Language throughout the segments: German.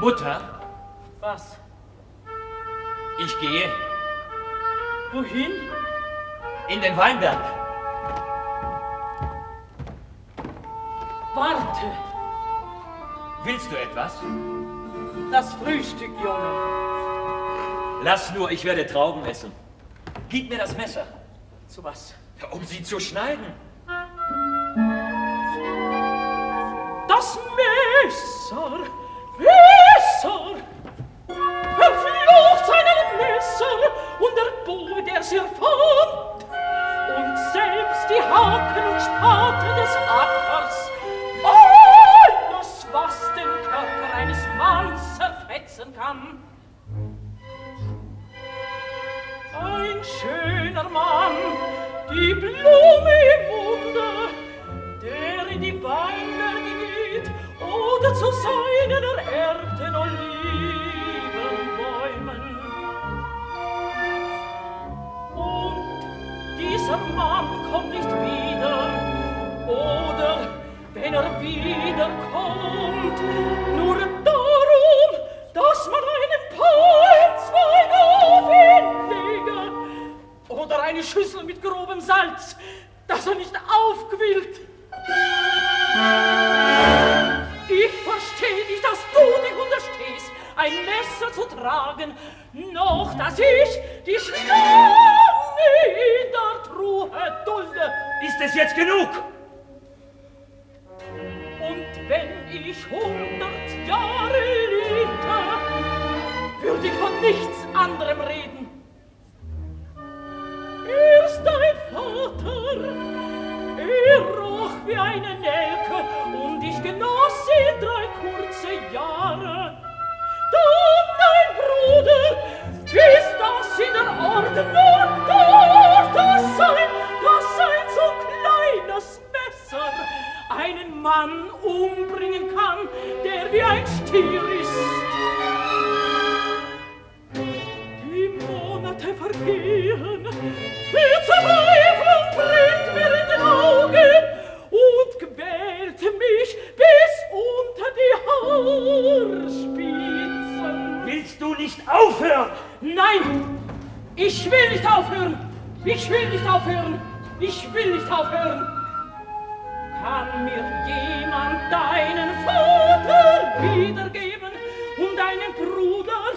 Mutter? Was? Ich gehe. Wohin? In den Weinberg. Warte. Willst du etwas? Das Frühstück, Junge. Lass nur, ich werde Trauben essen. Gib mir das Messer. Zu was? Um sie zu schneiden. Das Messer! Messer! Verflucht seinem Messer und erbot er sehr fort. Und selbst die Haken und Spaten des Ackers, alles, was den Körper eines Manns zerfetzen kann. Ein schöner Mann, die Blume im Munde, der in die Weinberge geht oder zu seinen ererbten Olivenbäumen. Und dieser Mann kommt nicht wieder, oder wenn er wiederkommt, nur darum, dass man einen Palmzweig auf ihn lege oder eine Schüssel mit grobem Salz, dass er nicht aufquillt. Ich verstehe nicht, dass du dich unterstehst, ein Messer zu tragen, noch dass ich die Schlange in der Truhe dulde. Ist es jetzt genug? Und wenn ich 100 Jahre lebte, würde ich von nichts anderem reden. Erst dein Vater, er roch wie eine Nelke und ich genoss ihn 3 kurze Jahre. Dann dein Bruder, ist das in der Ordnung, dass ein so kleines Messer einen Mann umbringen kann, der wie ein Stier ist. Die Monate vergehen, Verzweiflung brennt mir in den Augen und quält mich bis unter die Haarspitzen. Willst du nicht aufhören? Nein, ich will nicht aufhören. Ich will nicht aufhören. Ich will nicht aufhören. Kann mir jemand deinen Vater wiedergeben und deinen Bruder?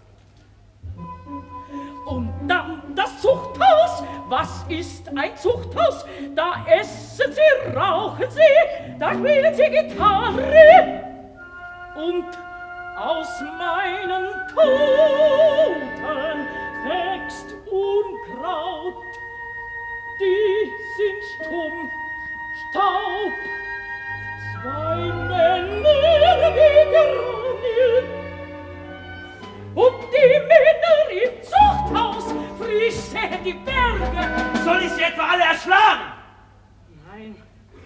Und dann das Zuchthaus. Was ist ein Zuchthaus? Da essen sie, rauchen sie, da spielen sie Gitarre. Und aus meinen Toten wächst Unkraut. Die sind stumm, Staub, 2 Männer wie Granit. Und die Männer im Zuchthaus frisch sehen die Berge. Soll ich sie etwa alle erschlagen? Nein.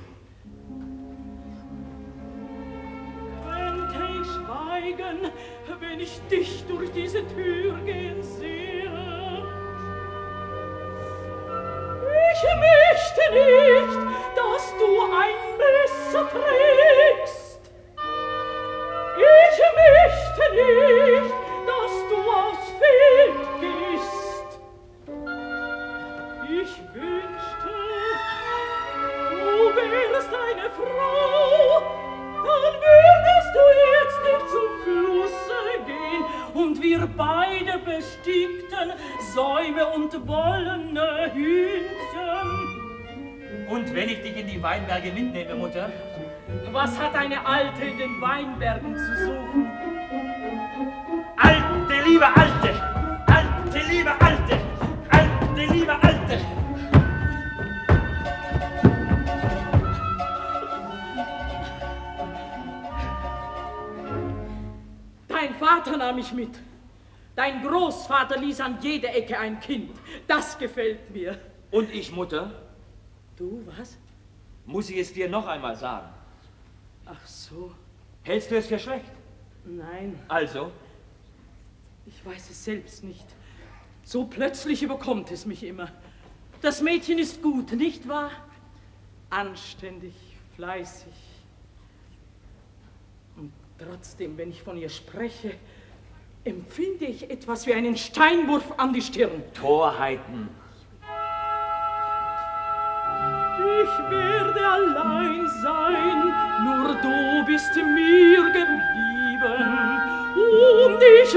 Könnte ich schweigen, wenn ich dich durch diese Tür gehen sehe? Ich möchte nicht, dass du ein Messer trägst. Ich möchte nicht, dass du aufs Feld gehst. Ich wünschte, du wärst eine Frau, dann würdest du jetzt nicht zum Flusse gehen und wir beide bestickten Säume und wollene Hühnchen. Und wenn ich dich in die Weinberge mitnehme, Mutter? Was hat eine Alte in den Weinbergen zu suchen? Alte, liebe Alte! Alte, liebe Alte! Alte, liebe Alte! Dein Vater nahm mich mit. Dein Großvater ließ an jeder Ecke ein Kind. Das gefällt mir. Und ich, Mutter? Du, was? Muss ich es dir noch einmal sagen? Ach so. Hältst du es für schlecht? Nein. Also? Ich weiß es selbst nicht. So plötzlich überkommt es mich immer. Das Mädchen ist gut, nicht wahr? Anständig, fleißig. Und Trotzdem, wenn ich von ihr spreche, empfinde ich etwas wie einen Steinwurf an die Stirn. Torheiten. Ich werde allein sein, nur du bist mir geblieben. Und ich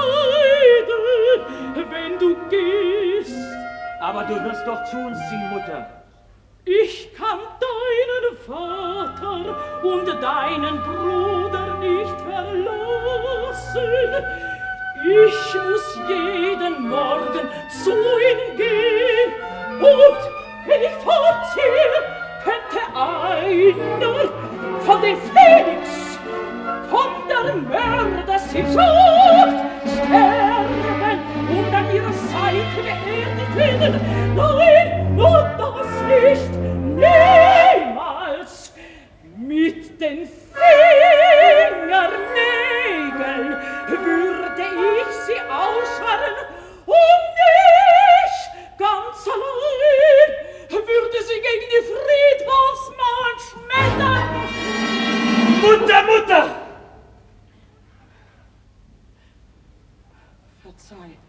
leide, wenn du gehst. Aber du wirst doch zu uns ziehen, Mutter. Ich kann deinen Vater und deinen Bruder nicht verlassen. Ich muss jeden Morgen zu ihnen gehen. Und wenn ich fortziehe, könnte einer von den Phoenix, von der Mördersehnsucht sterben und an ihrer Seite beerdigt werden. Nein, und das nicht, niemals. Mit den Fingernägeln würde ich sie ausscharren und ich ganz allein würde sie gegen die Friedhofsmauern schmettern. Mutter, Mutter! Verzeih.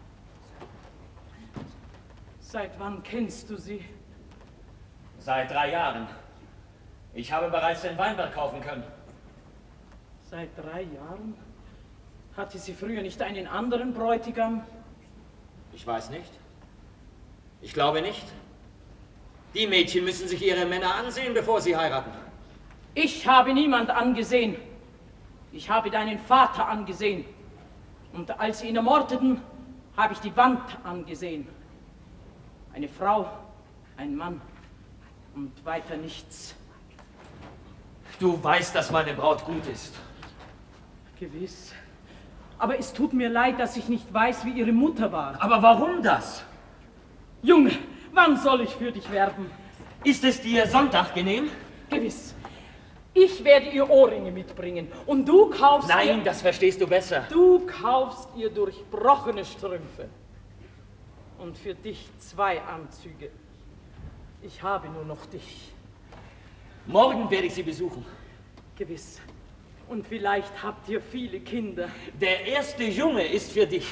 Seit wann kennst du sie? Seit 3 Jahren. Ich habe bereits den Weinberg kaufen können. Seit 3 Jahren? Hatte sie früher nicht einen anderen Bräutigam? Ich weiß nicht. Ich glaube nicht. Die Mädchen müssen sich ihre Männer ansehen, bevor sie heiraten. Ich habe niemand angesehen. Ich habe deinen Vater angesehen. Und als sie ihn ermordeten, habe ich die Wand angesehen. Eine Frau, ein Mann und weiter nichts. Du weißt, dass meine Braut gut ist. Gewiss. Aber es tut mir leid, dass ich nicht weiß, wie ihre Mutter war. Aber warum das? Junge, wann soll ich für dich werben? Ist es dir Sonntag genehm? Gewiss. Ich werde ihr Ohrringe mitbringen und du kaufst Nein, das verstehst du besser. Du kaufst ihr durchbrochene Strümpfe. Und für dich 2 Anzüge. Ich habe nur noch dich. Morgen werde ich sie besuchen. Gewiss. Und vielleicht habt ihr viele Kinder. Der erste Junge ist für dich.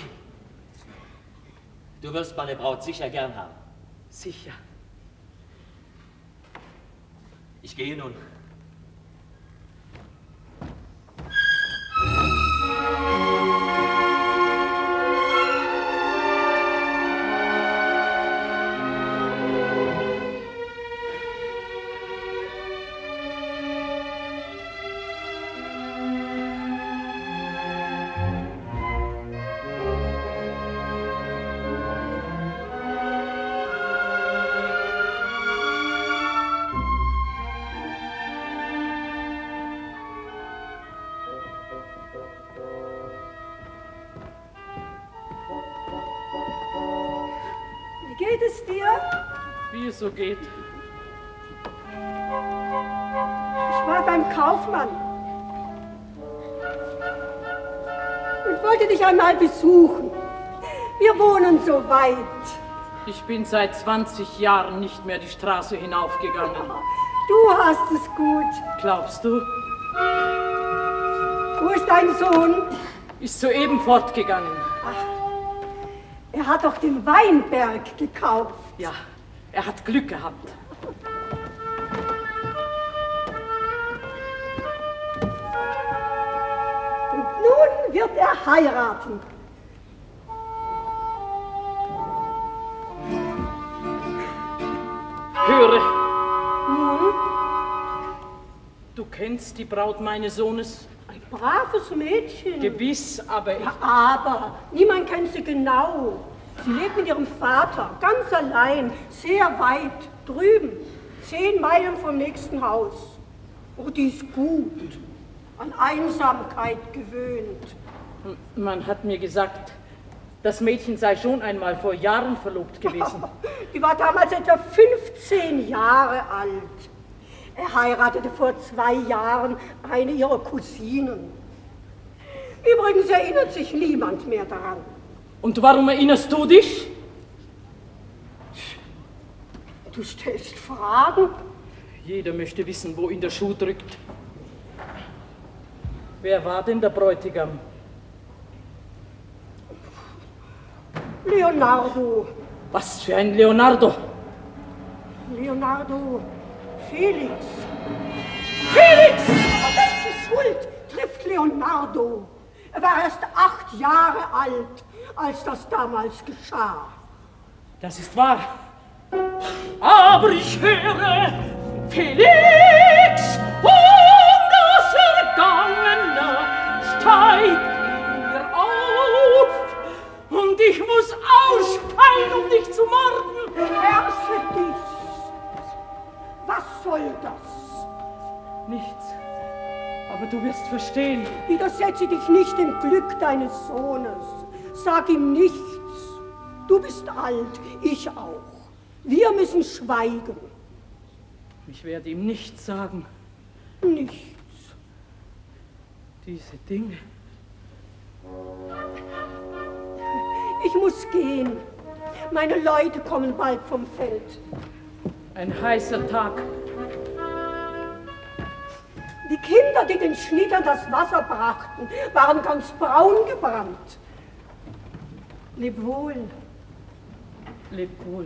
Du wirst meine Braut sicher gern haben. Sicher. Ich gehe nun. Geht es dir? Wie es so geht. Ich war beim Kaufmann und wollte dich einmal besuchen. Wir wohnen so weit. Ich bin seit 20 Jahren nicht mehr die Straße hinaufgegangen. Du hast es gut. Glaubst du? Wo ist dein Sohn? Ist soeben fortgegangen. Er hat doch den Weinberg gekauft. Ja, er hat Glück gehabt. Und nun wird er heiraten. Höre, Nun, du kennst die Braut meines Sohnes? ein braves Mädchen. Gewiss, aber ich... Aber niemand kennt sie genau. Sie lebt mit ihrem Vater, ganz allein, sehr weit, drüben, 10 Meilen vom nächsten Haus. Oh, die ist gut, an Einsamkeit gewöhnt. Man hat mir gesagt, das Mädchen sei schon einmal vor Jahren verlobt gewesen. Die war damals etwa 15 Jahre alt. Er heiratete vor 2 Jahren eine ihrer Cousinen. Übrigens erinnert sich niemand mehr daran. Und warum erinnerst du dich? Du stellst Fragen? Jeder möchte wissen, wo ihn der Schuh drückt. Wer war denn der Bräutigam? Leonardo. Was für ein Leonardo? Leonardo Felix. Felix! Aber welche Schuld trifft Leonardo? Er war erst 8 Jahre alt, als das damals geschah. Das ist wahr. Aber ich höre, Felix, das Vergangene steigt mir auf und ich muss ausspeien, um dich zu morden. Beherrsche dich. Was soll das? Nichts. Aber du wirst verstehen. Widersetze dich nicht dem Glück deines Sohnes. Sag ihm nichts. Du bist alt, ich auch. Wir müssen schweigen. Ich werde ihm nichts sagen. Nichts. Diese Dinge. Ich muss gehen. Meine Leute kommen bald vom Feld. Ein heißer Tag. Die Kinder, die den Schnittern das Wasser brachten, waren ganz braun gebrannt. Leb wohl. Leb wohl.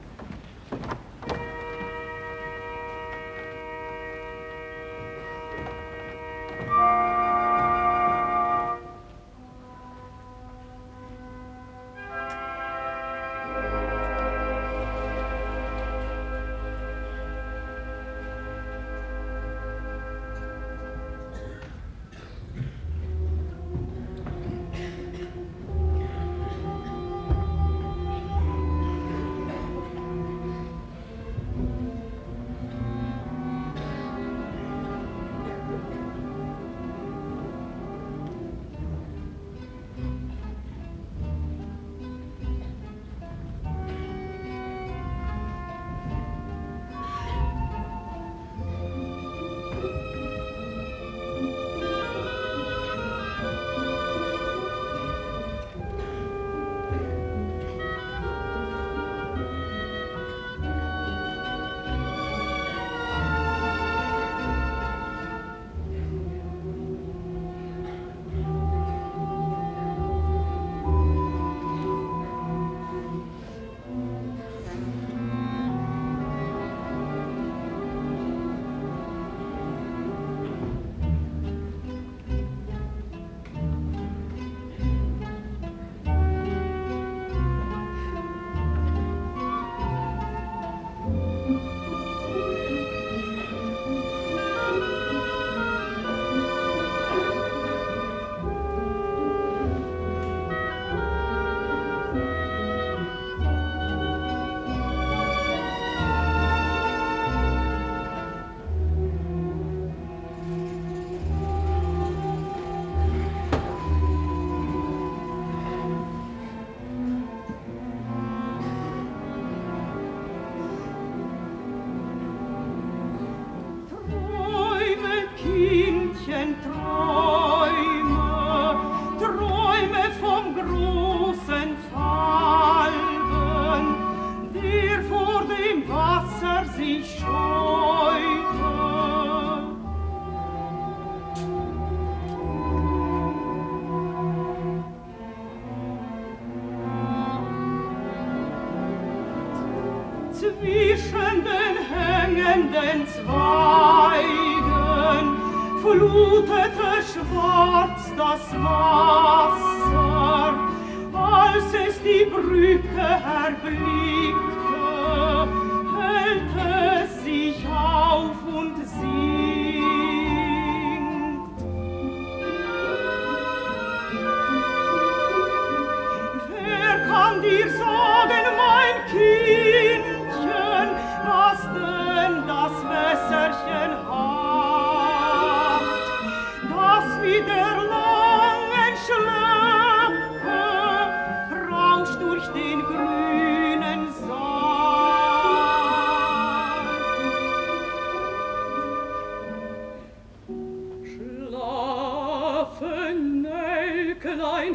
Zwischen den hängenden Zweigen flutete schwarz das Wasser, als es die Brücke erblickte, hält es sich auf und singt. Wer kann dir sagen, mein Kindchen, was denn das Wässerchen hat, das mit der langen Schleppe rauscht durch den grünen Sand? Schlafe, Nelkelein,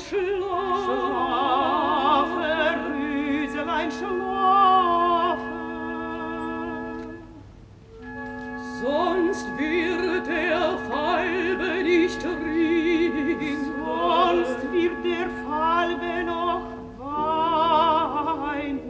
schlafe, Rüselein, schlafe, sonst wird der Falbe nicht richten. der Falbe noch weinen.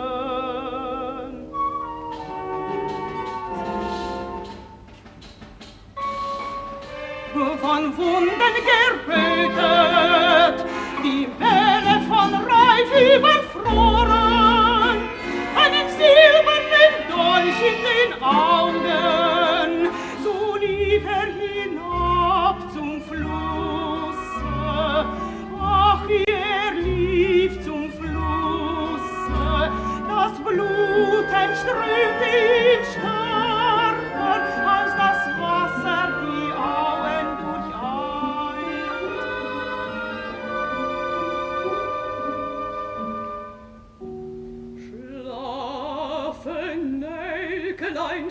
Von Wunden gerötet, die Welle von Reif überfroren, einen silbernen Dolch in den Augen, so lief hinab zum Flusse. Ach, wie lief zum Flusse, das Blut entströmte ihm stärker als das Wasser die Auen durcheilt. Schlafe, Nelkelein,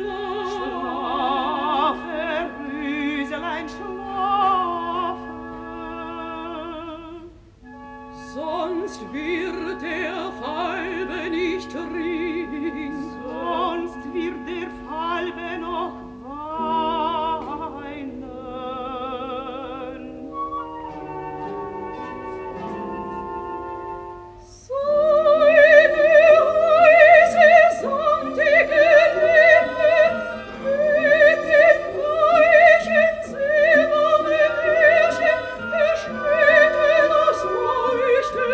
schlafe, Rüselein, schlafe. Sonst wird der Falbe nicht trinken, sonst wird der Falbe noch weinen. Seine Reise sonntige Lippe mit den weichen silbernen Härchen verschmähte das feuchte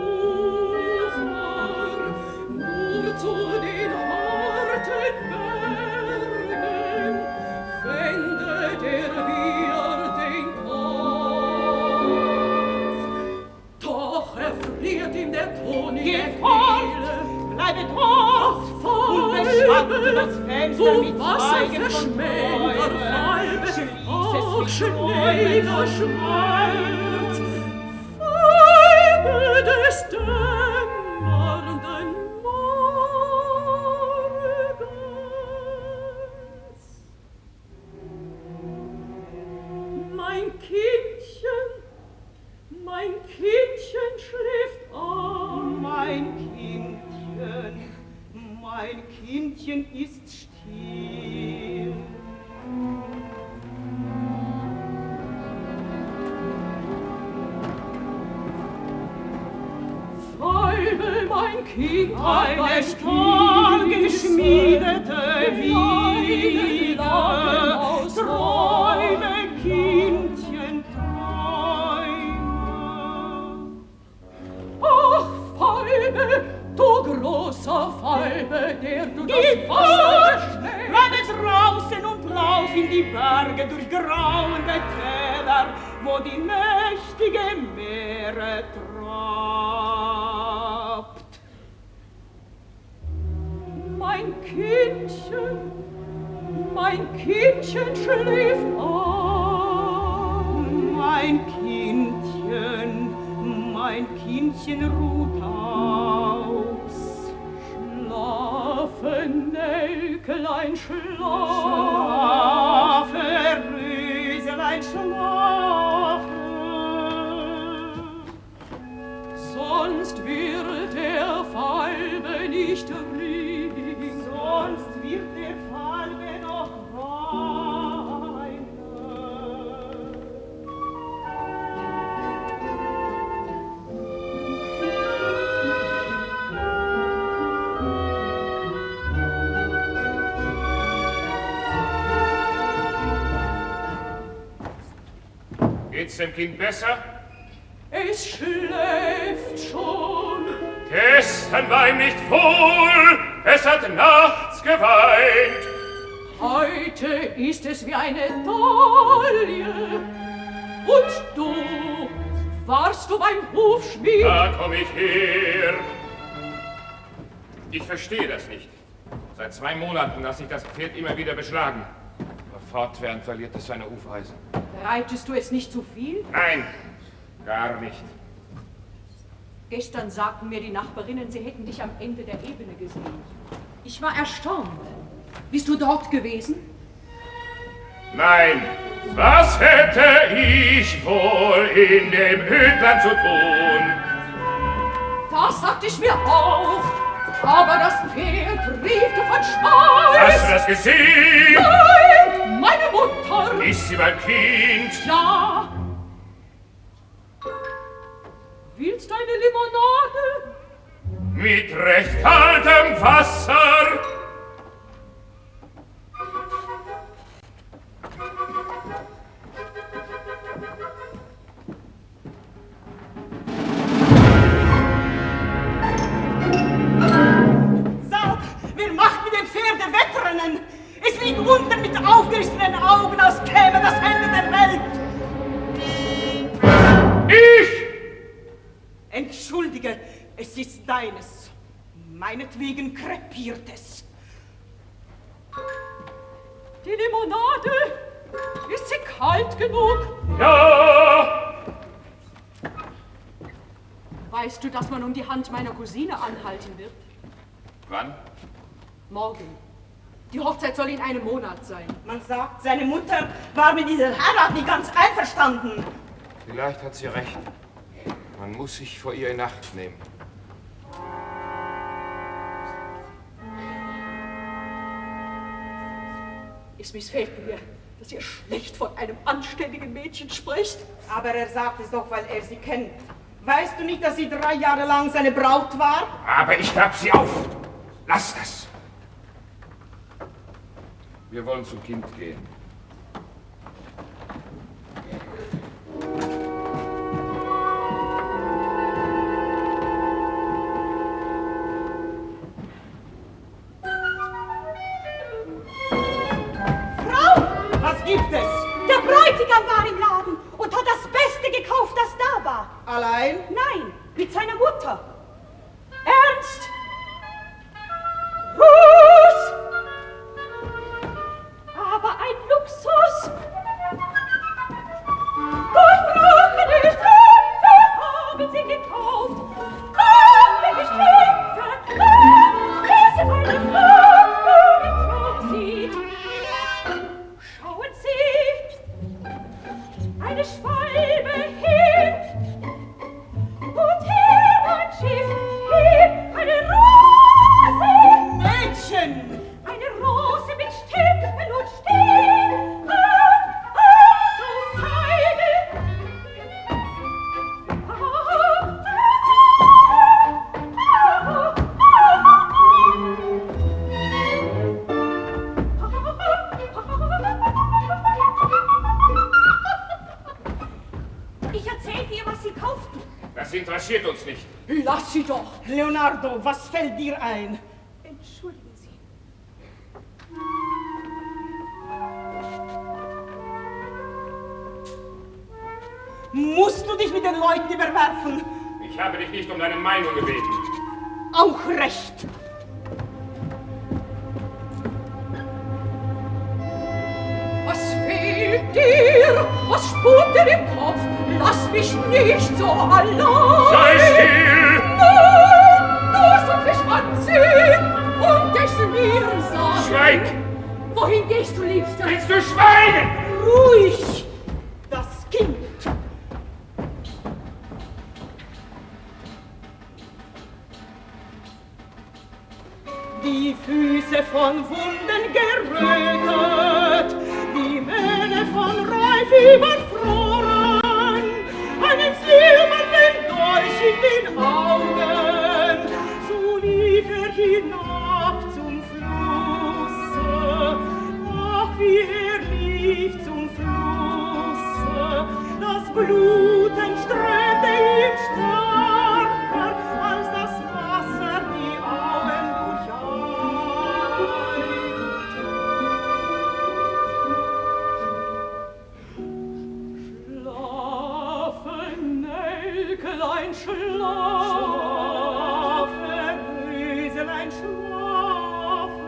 Ufer, nur zu den harten Bergen wendet wieder den Kopf. Doch erfriert ihm der Ton in der Kehle. Bleibe tot, und beschattet das Fenster mit Zweigen von Bäumen. Schneller Schmerz, Falbe des dämmernden Morgens. Mein Kindchen schläft an. Mein Kindchen ist still. Falbe, mein Kind, eine stahlgeschmiedete wieder. Träume, Kindchen, träume. Ach, Falbe, du großer Falbe, der du das Wasser schlägst. Bleibe draußen und lauf in die Berge durch grauende Täler, wo die mächtige Meere trabt. Mein Kindchen schläft an. Mein Kindchen ruht aus. Schlafe, Nelkelein, schlafe, Rüselein, schlafe. Sonst wird der Falbe nicht trinken, sonst wird der Falbe noch weinen. Geht's dem Kind besser? Es schläft schon. Gestern war ihm nicht wohl, es hat nachts geweint. Heute ist es wie eine Talie. Und du, warst du beim Hufschmied? Da komm ich her. Ich verstehe das nicht. Seit 2 Monaten lasse ich das Pferd immer wieder beschlagen. Aber fortwährend verliert es seine Hufeisen. Reitest du es nicht zu viel? Nein, gar nicht. Gestern sagten mir die Nachbarinnen, sie hätten dich am Ende der Ebene gesehen. Ich war erstaunt. Bist du dort gewesen? Nein, was hätte ich wohl in dem Hütlein zu tun? Das sagte ich mir auch. Aber das Pferd triefte von Schweiß. Hast du das gesehen? Nein, meine Mutter. Ist sie beim Kind? Ja. Willst eine Limonade? Mit recht kaltem Wasser. Sag, wer macht mit dem Pferde Wettrennen? Es liegt unten mit aufgerissenen Augen, als käme das Ende der Welt. Ich! Entschuldige, es ist deines. Meinetwegen krepiert es. Die Limonade? Ist sie kalt genug? Ja! Weißt du, dass man um die Hand meiner Cousine anhalten wird? Wann? Morgen. Die Hochzeit soll in einem Monat sein. Man sagt, seine Mutter war mit dieser Heirat nicht ganz einverstanden. Vielleicht hat sie recht. Man muss sich vor ihr in Acht nehmen. Es missfällt mir, dass ihr schlecht von einem anständigen Mädchen spricht. Aber er sagt es doch, weil er sie kennt. Weißt du nicht, dass sie 3 Jahre lang seine Braut war? Aber ich gab sie auf. Lass das. Wir wollen zum Kind gehen. Was gibt es? Der Bräutigam war im Laden und hat das Beste gekauft, das da war. Allein? Nein, mit seiner Mutter. Ernst? Ruß! Aber ein Luxus! Gebrochene Strümpfe haben sie gekauft. Gebrochene Strümpfe, es ist eine Frau, die Traum sieht. Schauen Sie, eine Schwalbe hebt und her ein Schiff hebt eine Rose. Mädchen! Eine Rose mit Stempel und Stehen, so Seide. Ich erzählte ihr, was sie kauften. Das interessiert uns nicht. Lass sie doch. Leonardo, was fällt dir ein? Entschuldigen Sie. Musst du dich mit den Leuten überwerfen? Ich habe dich nicht um deine Meinung gebeten. Auch recht. Was fehlt dir? Was spukt dir im Kopf? Lass mich nicht so allein. Sei still! Nein, du sollst mich anziehen und es mir sagen. Schweig! Wohin gehst du, Liebster? Willst du schweigen? Ruhig! Das Kind! Die Füße von Wunden gerötet, die Mähne von Reif überfroren, einen silbernen Dolch in den Augen, so lief er hinab zum Flusse. Ach, wie er lief zum Flusse, das Blut entströmte ihm stärker, als das Wasser die Augen Schlafen, Nelkelein, schlafen, Röselein, schlafen.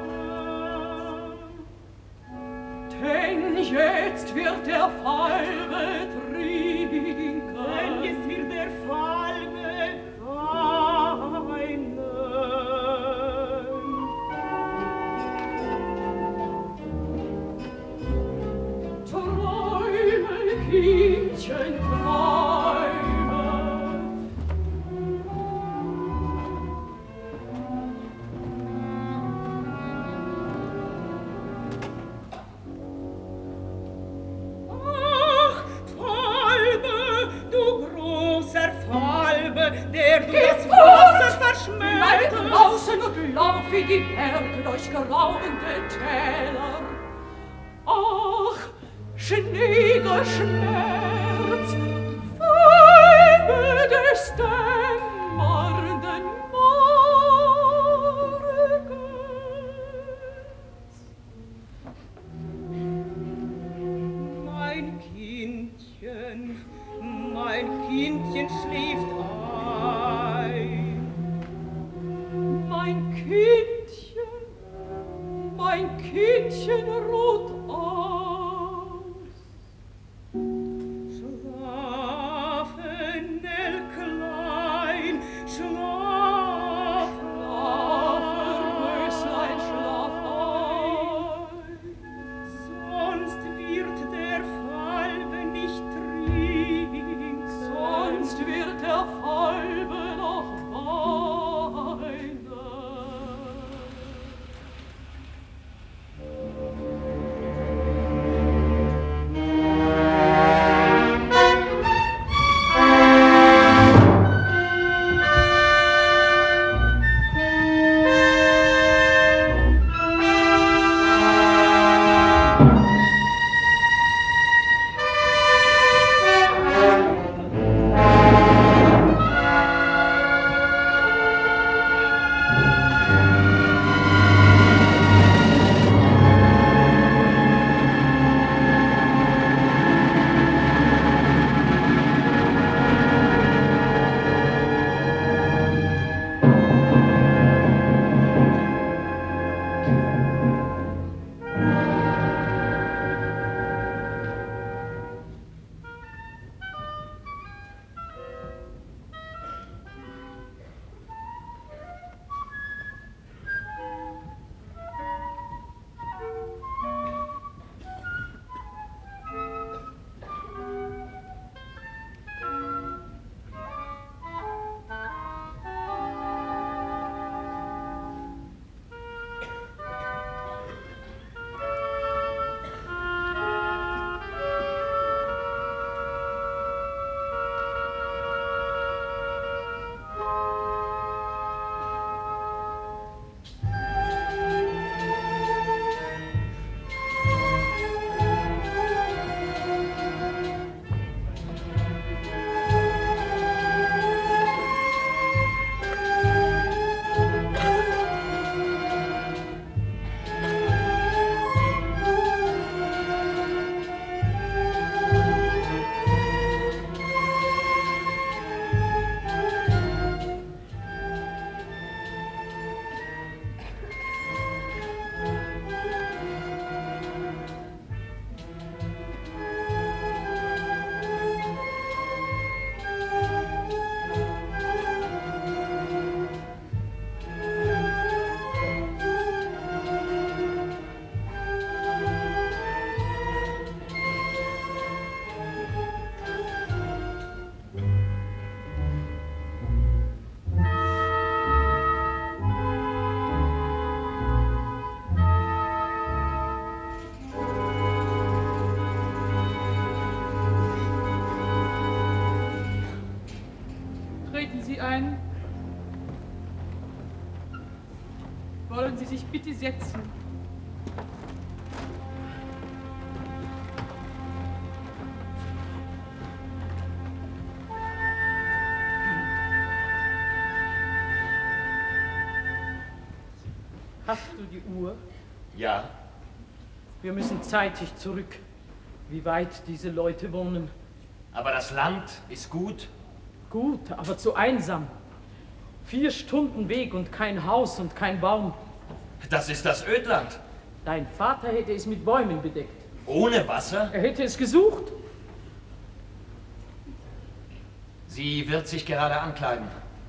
denn jetzt wird der Falbe trinken. Denn jetzt wird der Falbe weinen. Träume, Kindchen, träume. Ach, der du das Wasser verschmähtest. Bleib draußen und lauf in die Berge durch grauende Täler. Ach, schneeiger Schmerz, Weibe des dämmernden Morgens. Mein Kindchen schläft ein. Mein Kindchen ruht aus. Schlafe, Nellklein, schlafe, Röslein, schlaf ein. sonst wird der Falbe nicht trinken. Sonst wird der Falbe noch weinen. Ein. Wollen Sie sich bitte setzen? Hast du die Uhr? Ja. Wir müssen zeitig zurück, wie weit diese Leute wohnen. Aber das Land ist gut. Gut, aber zu einsam. 4 Stunden Weg und kein Haus und kein Baum. Das ist das Ödland. Dein Vater hätte es mit Bäumen bedeckt. Ohne Wasser? Er hätte es gesucht. Sie wird sich gerade ankleiden.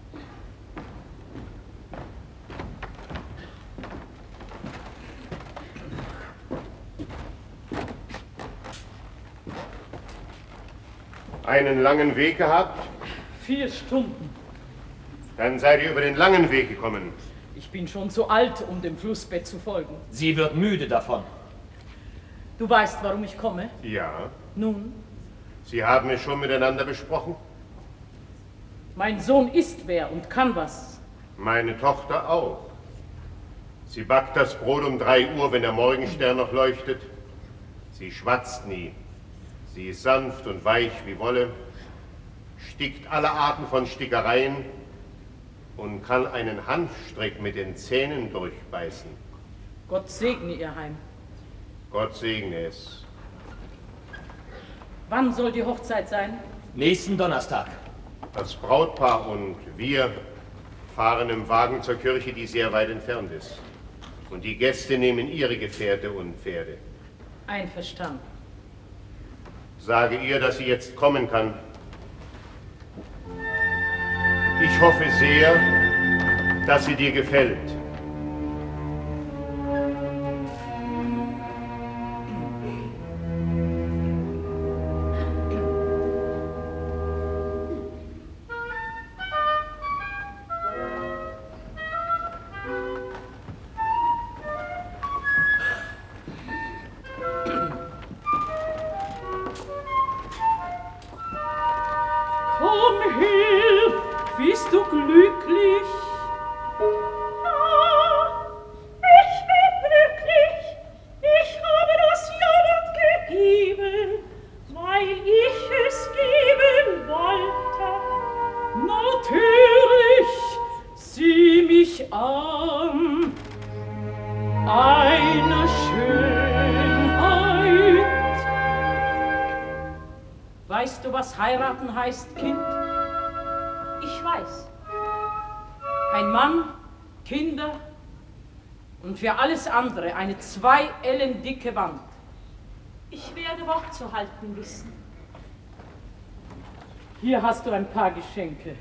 Einen langen Weg gehabt? 4 Stunden. Dann seid ihr über den langen Weg gekommen. Ich bin schon zu alt, um dem Flussbett zu folgen. Sie wird müde davon. Du weißt, warum ich komme? Ja. Nun? Sie haben es schon miteinander besprochen? Mein Sohn ist wer und kann was. Meine Tochter auch. Sie backt das Brot um 3 Uhr, wenn der Morgenstern noch leuchtet. Sie schwatzt nie. Sie ist sanft und weich wie Wolle, stickt alle Arten von Stickereien und kann einen Hanfstrick mit den Zähnen durchbeißen. Gott segne ihr Heim. Gott segne es. Wann soll die Hochzeit sein? Nächsten Donnerstag. Das Brautpaar und wir fahren im Wagen zur Kirche, die sehr weit entfernt ist. Und die Gäste nehmen ihre Gefährte und Pferde. Einverstanden. Sage ihr, dass sie jetzt kommen kann. Ich hoffe sehr, dass sie dir gefällt. Komm her, bist du glücklich? Ja, ich bin glücklich. Ich habe das Ja-Wort gegeben, weil ich es geben wollte. Natürlich, sieh mich an, eine Schönheit. Weißt du, was heiraten heißt, Kind? Ich weiß. Ein Mann, Kinder und für alles andere eine 2 Ellen dicke Wand. Ich werde Wort zu halten wissen. Hier hast du ein paar Geschenke.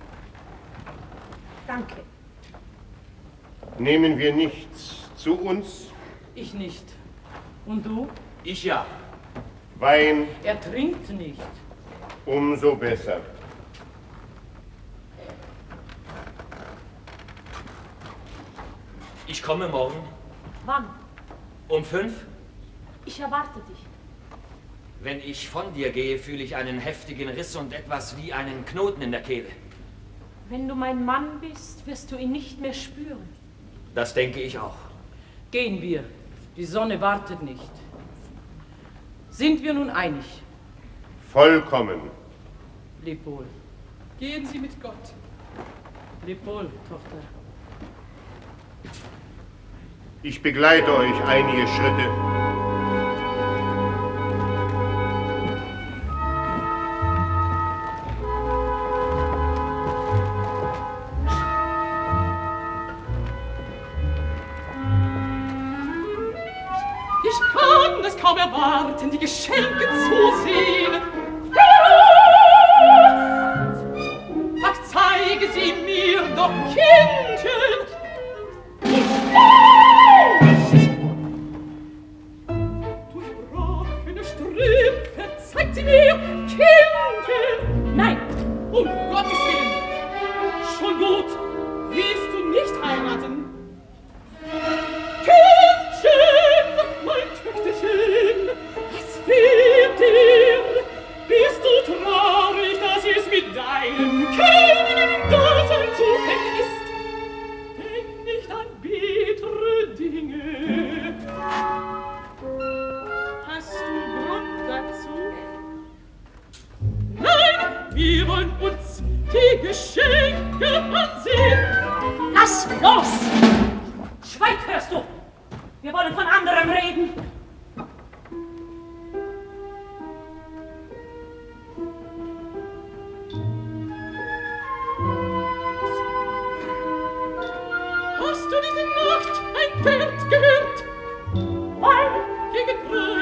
Danke. Nehmen wir nichts zu uns? Ich nicht. Und du? Ich ja. Wein Er trinkt nicht. umso besser. Ich komme morgen Wann? um 5. Ich erwarte dich. Wenn ich von dir gehe, fühle ich einen heftigen Riss und etwas wie einen Knoten in der Kehle. Wenn du mein Mann bist, wirst du ihn nicht mehr spüren. Das denke ich auch. Gehen wir. Die Sonne wartet nicht. Sind wir nun einig? Vollkommen. Leb wohl. Gehen Sie mit Gott. Leb wohl, Tochter. Ich begleite euch einige Schritte. Ich kann es kaum erwarten, die Geschenke zu sehen. Ach, zeige sie mir doch, Kindchen. Durchbrochene Strümpfe, zeigt sie mir, Kindchen. Nein! Um Gottes Willen. Schon gut, willst du nicht heiraten? Kindchen, mein Töchterchen, was fehlt dir? Bist du traurig, dass es mit deinem Dasein zu Ende ist? Denk nicht an bittere Dinge. Hast du Grund dazu? Nein, wir wollen uns die Geschenke ansehen. Lass los! Schweig, hörst du! Wir wollen von anderem reden. Hast du diese Nacht ein Pferd gehört? Weil Gegen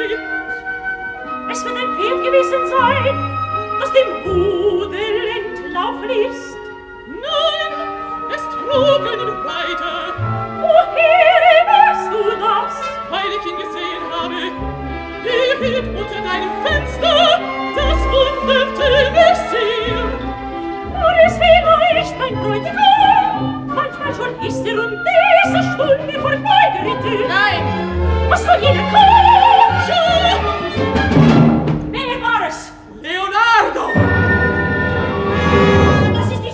3. es wird ein Pferd gewesen sein, das dem Rudel entlaufen ist. Nein, es trug einen Reiter, Woher weißt du das? weil ich ihn gesehen habe. Er hielt unter deinem Fenster, das wunderte mich sehr. Und es vielleicht mein Bräutigam. Manchmal schon ist um diese Stunde vorbeigeritten. Nein! Was soll jeder kommen? Ja! Wer war es? Leonardo! Das ist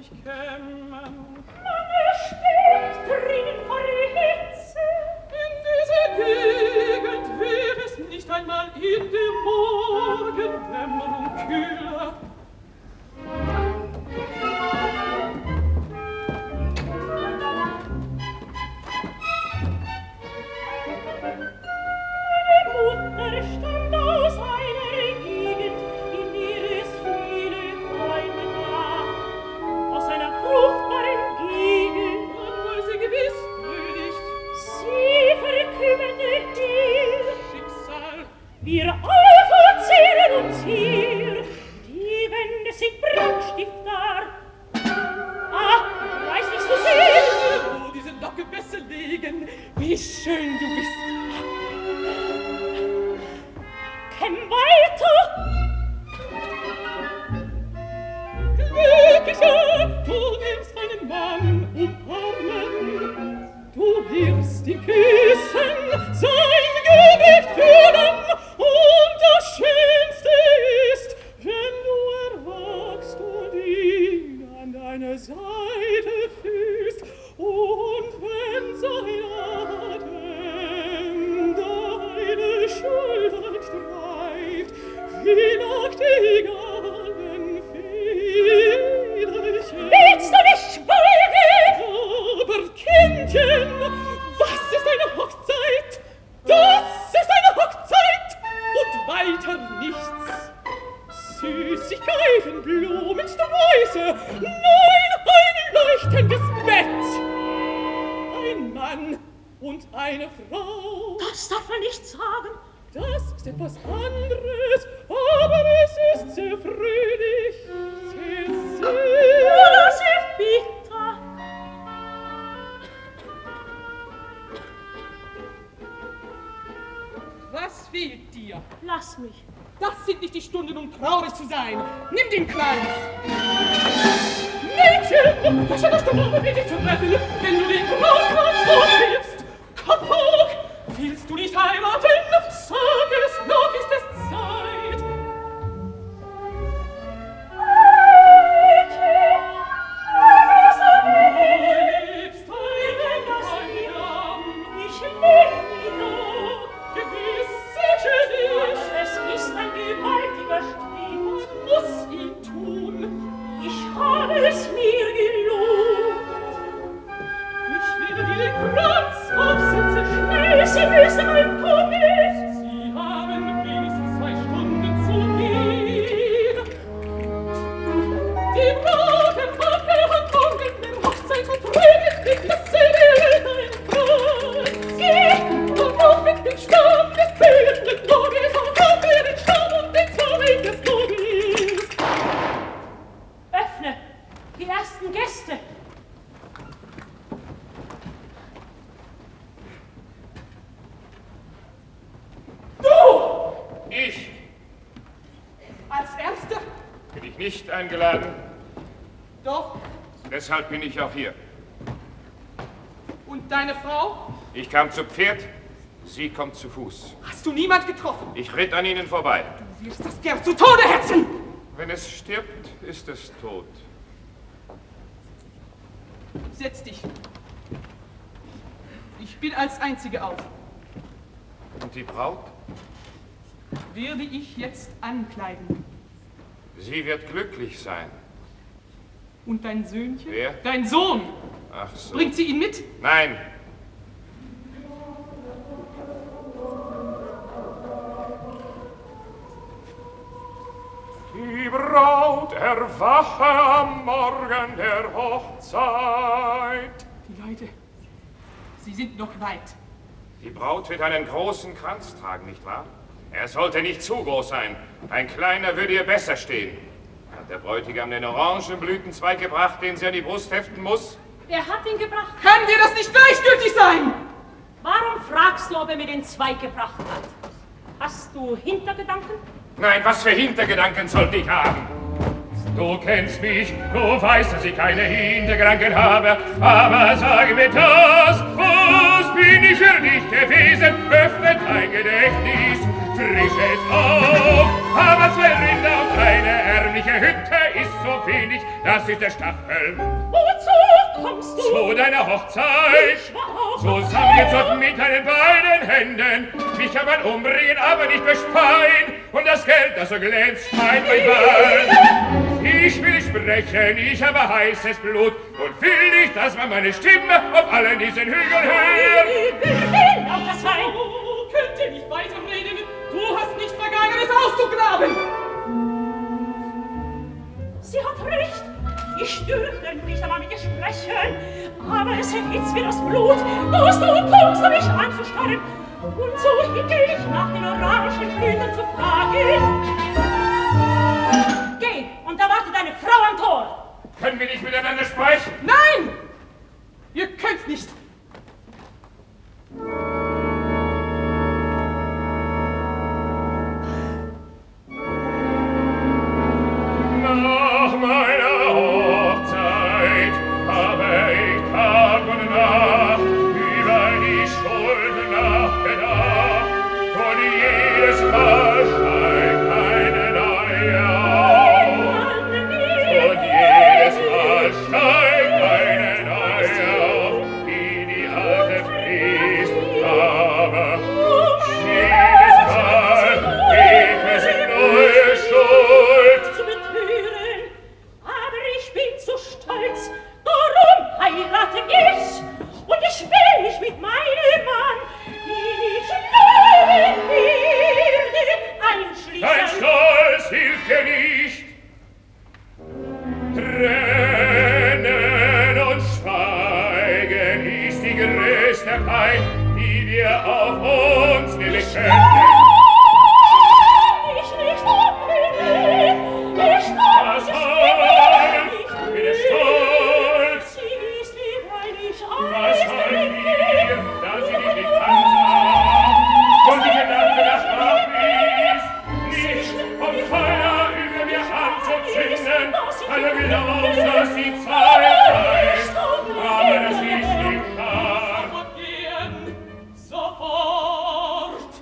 ich kämen. Man erstickt drinnen vor Hitze. In dieser Gegend wäre es nicht einmal in der Morgendämmerung kühler. Mutter stammt aus einer Gegend, in der es viele Bäume gab. Aus einer fruchtbaren Gegend. Und war sie gewiss fröhlich. Sie verkümmerte hier. Schicksal. Wir alle verzehren uns hier. Die Wände sind Brandstifter. Ah, weiß nicht so sehr. Wo diese Lockebässe liegen, wie schön du bist. Komm weiter! Glücklicher, du wirst einen Mann umarmen. Du wirst ihn küssen, sein Gesicht fühlen. Und das Schönste ist, wenn du erwachst und ihn an deiner Seite fühlst. Und wenn sein Atem deine Schultern streift, wie Nachtigallen Federchen. Willst du nicht schweigen? Aber Kindchen, was ist eine Hochzeit? Das ist eine Hochzeit und weiter nichts. Süßigkeiten, Blumen, Sträuße, nein, ein leuchtendes Bett. Ein Mann und eine Frau. Das darf man nicht sagen. Das ist etwas anderes, aber es ist sehr fröhlich, sehr Oder sehr bitter. Was fehlt dir? Lass mich. Das sind nicht die Stunden, um traurig zu sein. Nimm den Kleines. Mädchen, was soll das du machen, wie dich zu treffen, wenn du den Brautkranz hochhebst? Kopf hoch! Willst du nicht heiraten? Sag es, noch ist es Zeit. Es ist ein gewaltiger Streit. Was muss ihn tun? Ich habe es mir gelobt. Ich werde dir den Kranz aufsetzen. Schnell, Sie müssen mal kommen. Sie haben wenigstens 2 Stunden zu gehen. Die Braten hat der Morgen der Hochzeit und trüget mit der Seele ein Kranz. Geh und auf mit dem Stamm des kühlenden Loges und auf den Stamm und den Zweig des Loges. Öffne. Die ersten Gäste. Ich Als Erster? bin ich nicht eingeladen. Doch. Deshalb bin ich auch hier. Und deine Frau? Ich kam zu Pferd, sie kommt zu Fuß. Hast du niemand getroffen? Ich ritt an ihnen vorbei. Du wirst das Pferd zu Tode hetzen! Wenn es stirbt, ist es tot. Setz dich. Ich bin als Einzige auf. Und die Braut? Werde ich jetzt ankleiden. Sie wird glücklich sein. Und dein Söhnchen? Wer? Dein Sohn! Ach so. Bringt sie ihn mit? Nein. Die Braut erwache am Morgen der Hochzeit. Die Leute, sie sind noch weit. Die Braut wird einen großen Kranz tragen, nicht wahr? Er sollte nicht zu groß sein. Ein kleiner würde ihr besser stehen. Hat der Bräutigam den Orangenblütenzweig gebracht, den sie an die Brust heften muss? Er hat ihn gebracht. Kann dir das nicht gleichgültig sein? Warum fragst du, ob er mir den Zweig gebracht hat? Hast du Hintergedanken? Nein, was für Hintergedanken sollte ich haben? Du kennst mich, du weißt, dass ich keine Hintergedanken habe, aber sag mir das, was bin ich für dich gewesen? Öffne dein Gedächtnis, frisch es auf. Aber 2 Rinder und eine ärmliche Hütte ist so wenig, das ist der Stachel. Wozu kommst du? Zu deiner Hochzeit, zusammengezogen mit deinen beiden Händen. Mich kann man umbringen, aber nicht bespeien. Und das Geld, das so glänzt, mein Ball. Ich will nicht sprechen, ich habe heißes Blut und will nicht, dass man meine Stimme auf allen diesen Hügeln hört. Lauter sein! Könnt ihr nicht weiterreden? Du hast nicht Vergangenes auszugraben! Sie hat recht. Ich dürfte nicht einmal mit ihr sprechen, aber es erhitzt mir das Blut, dass du kommst, um mich anzustarren. Und so hinge ich nach den Orangenblüten zu fragen. Geh und erwarte deine Frau am Tor. Können wir nicht miteinander sprechen? Nein! Ihr könnt nicht. Nach meiner Hochzeit habe ich Tag und Nacht über die Schuld nachgedacht. Und jedes Mal steigt eine neue auf. Und jedes Mal steigt eine neue auf, die alte frisst. Aber jedes Mal gibt es neue Schuld. Zu betören, aber ich bin zu stolz, darum heirate ich. Und ich will mich mit meinem Mann, die ich lieben werde, einschließen. Dein Stolz hilft dir nicht. Trennen und Schweigen ist die größte Pein, die wir auf uns gelegt haben. Ich nicht unbedingt, ich Was half mir der Stolz? sie ist wie weinig Was half mir, dass sie dich nicht ansah und die Gedanken erspart ließ? Nicht um Feuer über mir anzuzünden, alle wieder aus, dass die Zeit heißt, aber das ist nicht wahr. Gehen, sofort.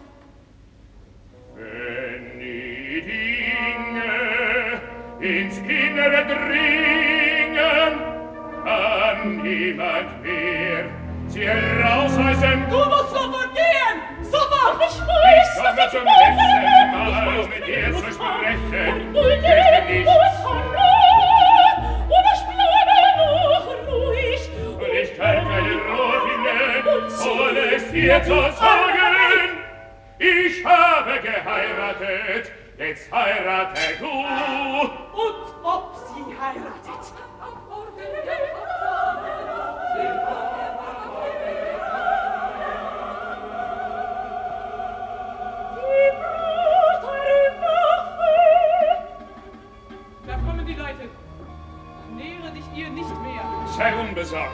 Wenn die Dinge ins Innere dringen, kann niemand mehr sie herausreißen. Du musst sofort gehen! Sofort! Ich weiß, Ich komme zum letzten Mal, um mit dir zu sprechen. Fürchte nichts. Und ich bleibe noch ruhig. Und ich kann keine Ruhe finden, ohne es dir zu sagen. Ich habe geheiratet, jetzt heirate du. Und ob sie heiratet. Da kommen die Leute. Nähere dich ihr nicht mehr. Sei unbesorgt.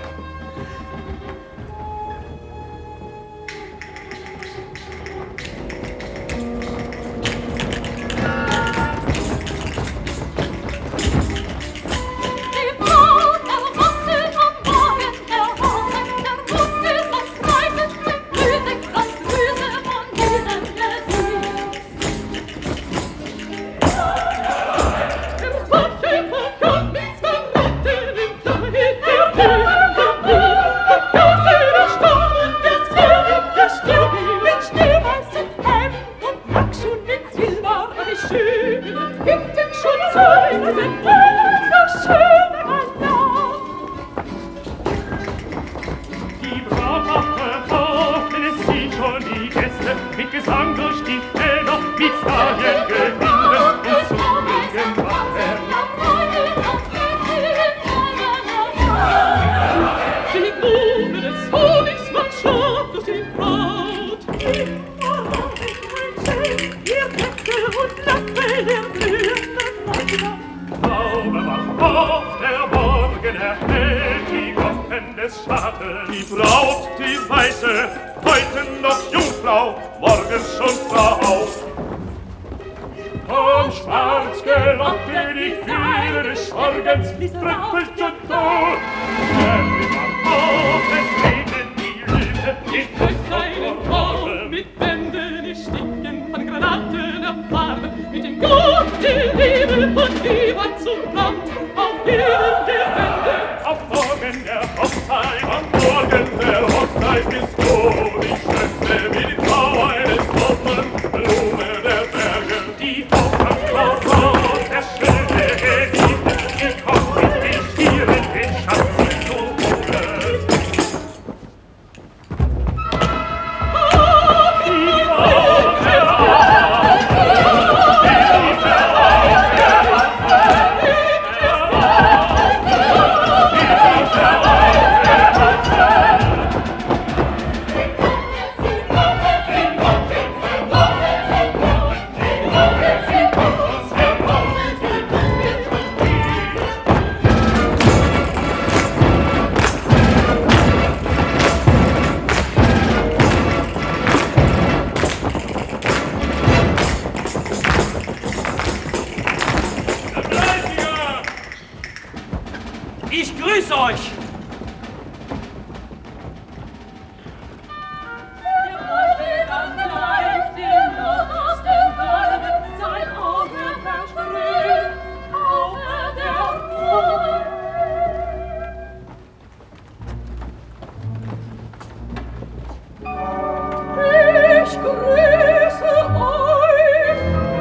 Mit Bänden, die stinken von Granaten. Morgen der Hochzeit, am Morgen der Hochzeit bist du die Schönste wie die Frau eines Toten, Blume der Berge, die auf am Klaushaus der schöne Geliebte, die kommt mit den Stieren den Schatz zu holen. Ich grüße euch! Ich grüße euch!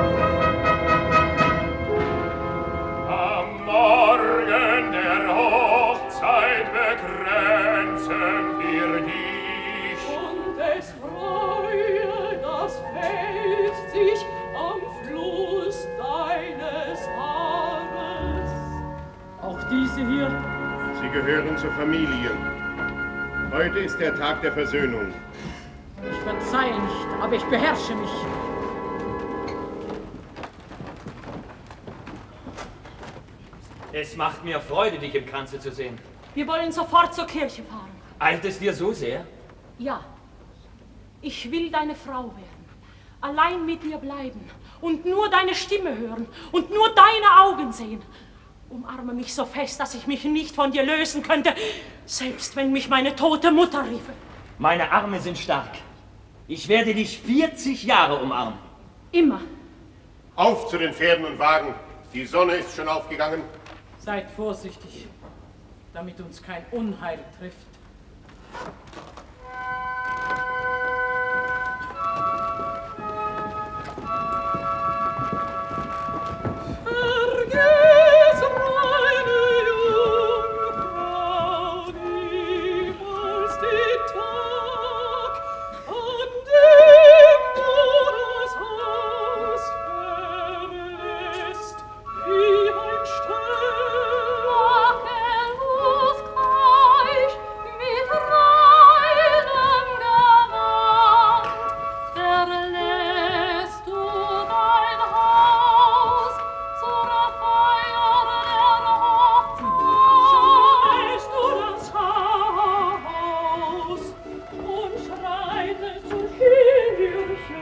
Am Morgen der Hochzeit bekränzen wir dich. Und es freue das Feld sich am Fluss deines Haares. Auch diese hier? Sie gehören zur Familie. Heute ist der Tag der Versöhnung. Ich verzeihe nicht, aber ich beherrsche mich. Es macht mir Freude, dich im Kranze zu sehen. Wir wollen sofort zur Kirche fahren. Eilt es dir so sehr? Ja. Ich will deine Frau werden. Allein mit dir bleiben. Und nur deine Stimme hören. Und nur deine Augen sehen. Umarme mich so fest, dass ich mich nicht von dir lösen könnte. Selbst wenn mich meine tote Mutter riefe. Meine Arme sind stark. Ich werde dich 40 Jahre umarmen. Immer. Auf zu den Pferden und Wagen. Die Sonne ist schon aufgegangen. Seid vorsichtig, damit uns kein Unheil trifft. Vergiss meine Jungfrau niemals den Tag, an dem du das Haus verlässt, wie ein Makellos Keusch mit reinem Gewand, verlässt du dein Haus zur Feier der Hochzeit. Schreist du das Haus und schreitest zur Kirche,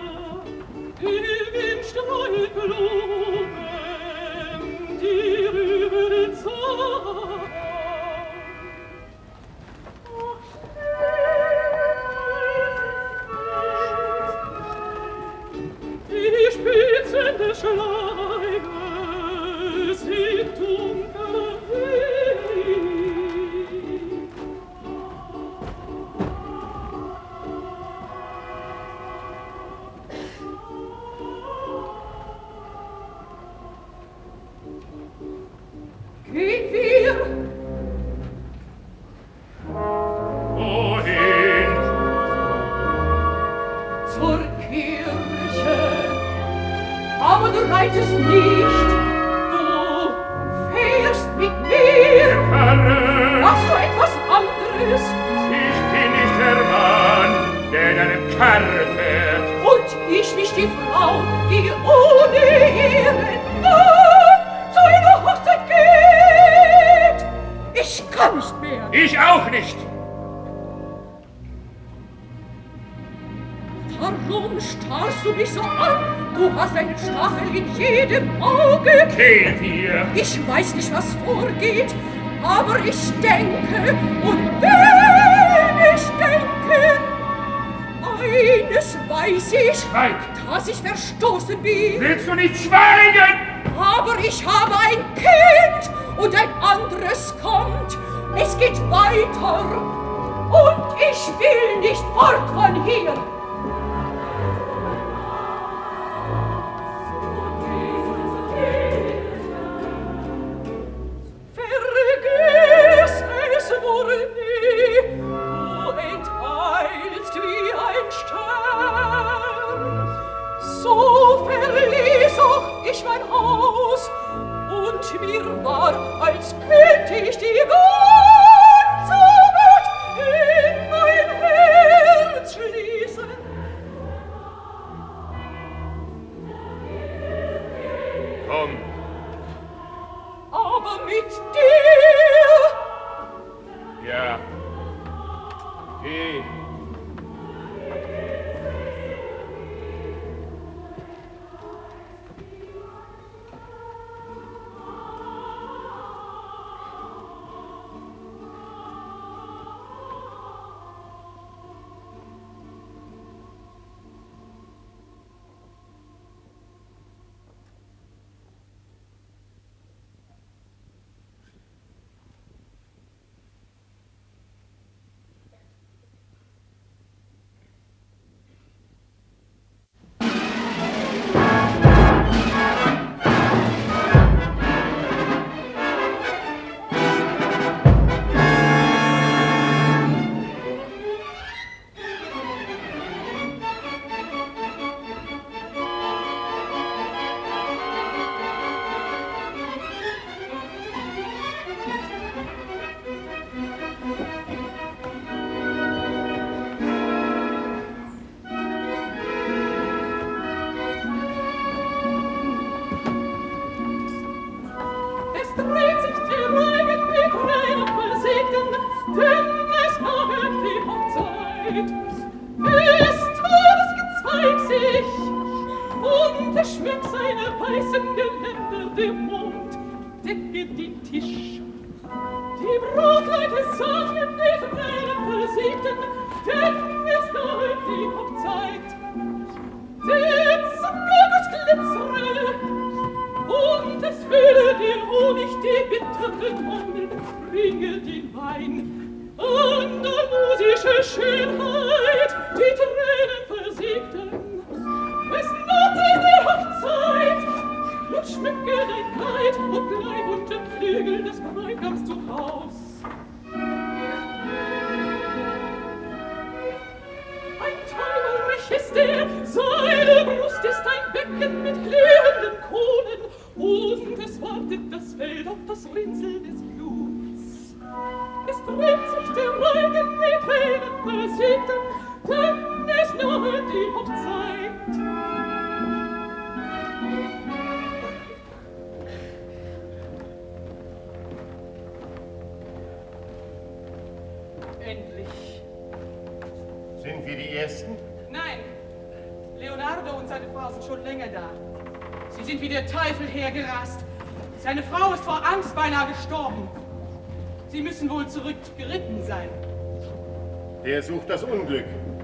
im Streuel Blumen, dir über den Zaun. Die Spitzen des Schleiers sind dunkel wie. Gehen wir Wohin? zur Kirche, aber du reitest nicht, du fährst mit mir. Herre, Hast du etwas anderes? ich bin nicht der Mann, der in einem Karre fährt. Und ich nicht die Frau, die ohne ihren Mann zu einer Hochzeit geht. Ich kann nicht mehr. Ich auch nicht. Warum starrst du mich so an? Du hast einen Stachel in jedem Auge. Gehen wir. Ich weiß nicht, was vorgeht, aber ich denke, und wenn ich denke, eines weiß ich, Schweig. dass ich verstoßen bin. Willst du nicht schweigen? Aber ich habe ein Kind und ein anderes kommt. Es geht weiter und ich will nicht fort von hier. Vergiss es nur nie, du enteilst wie ein Stern. So verließ auch ich mein Haus und mir war, als könnte ich die ganze Welt in mein Herz schließen. Komm. Aber mit dir. Ja. Geh. Endlich. Sind wir die Ersten? Nein. Leonardo und seine Frau sind schon länger da. Sie sind wie der Teufel hergerast. Seine Frau ist vor Angst beinahe gestorben. Sie müssen wohl zurückgeritten sein. Der sucht das Unglück.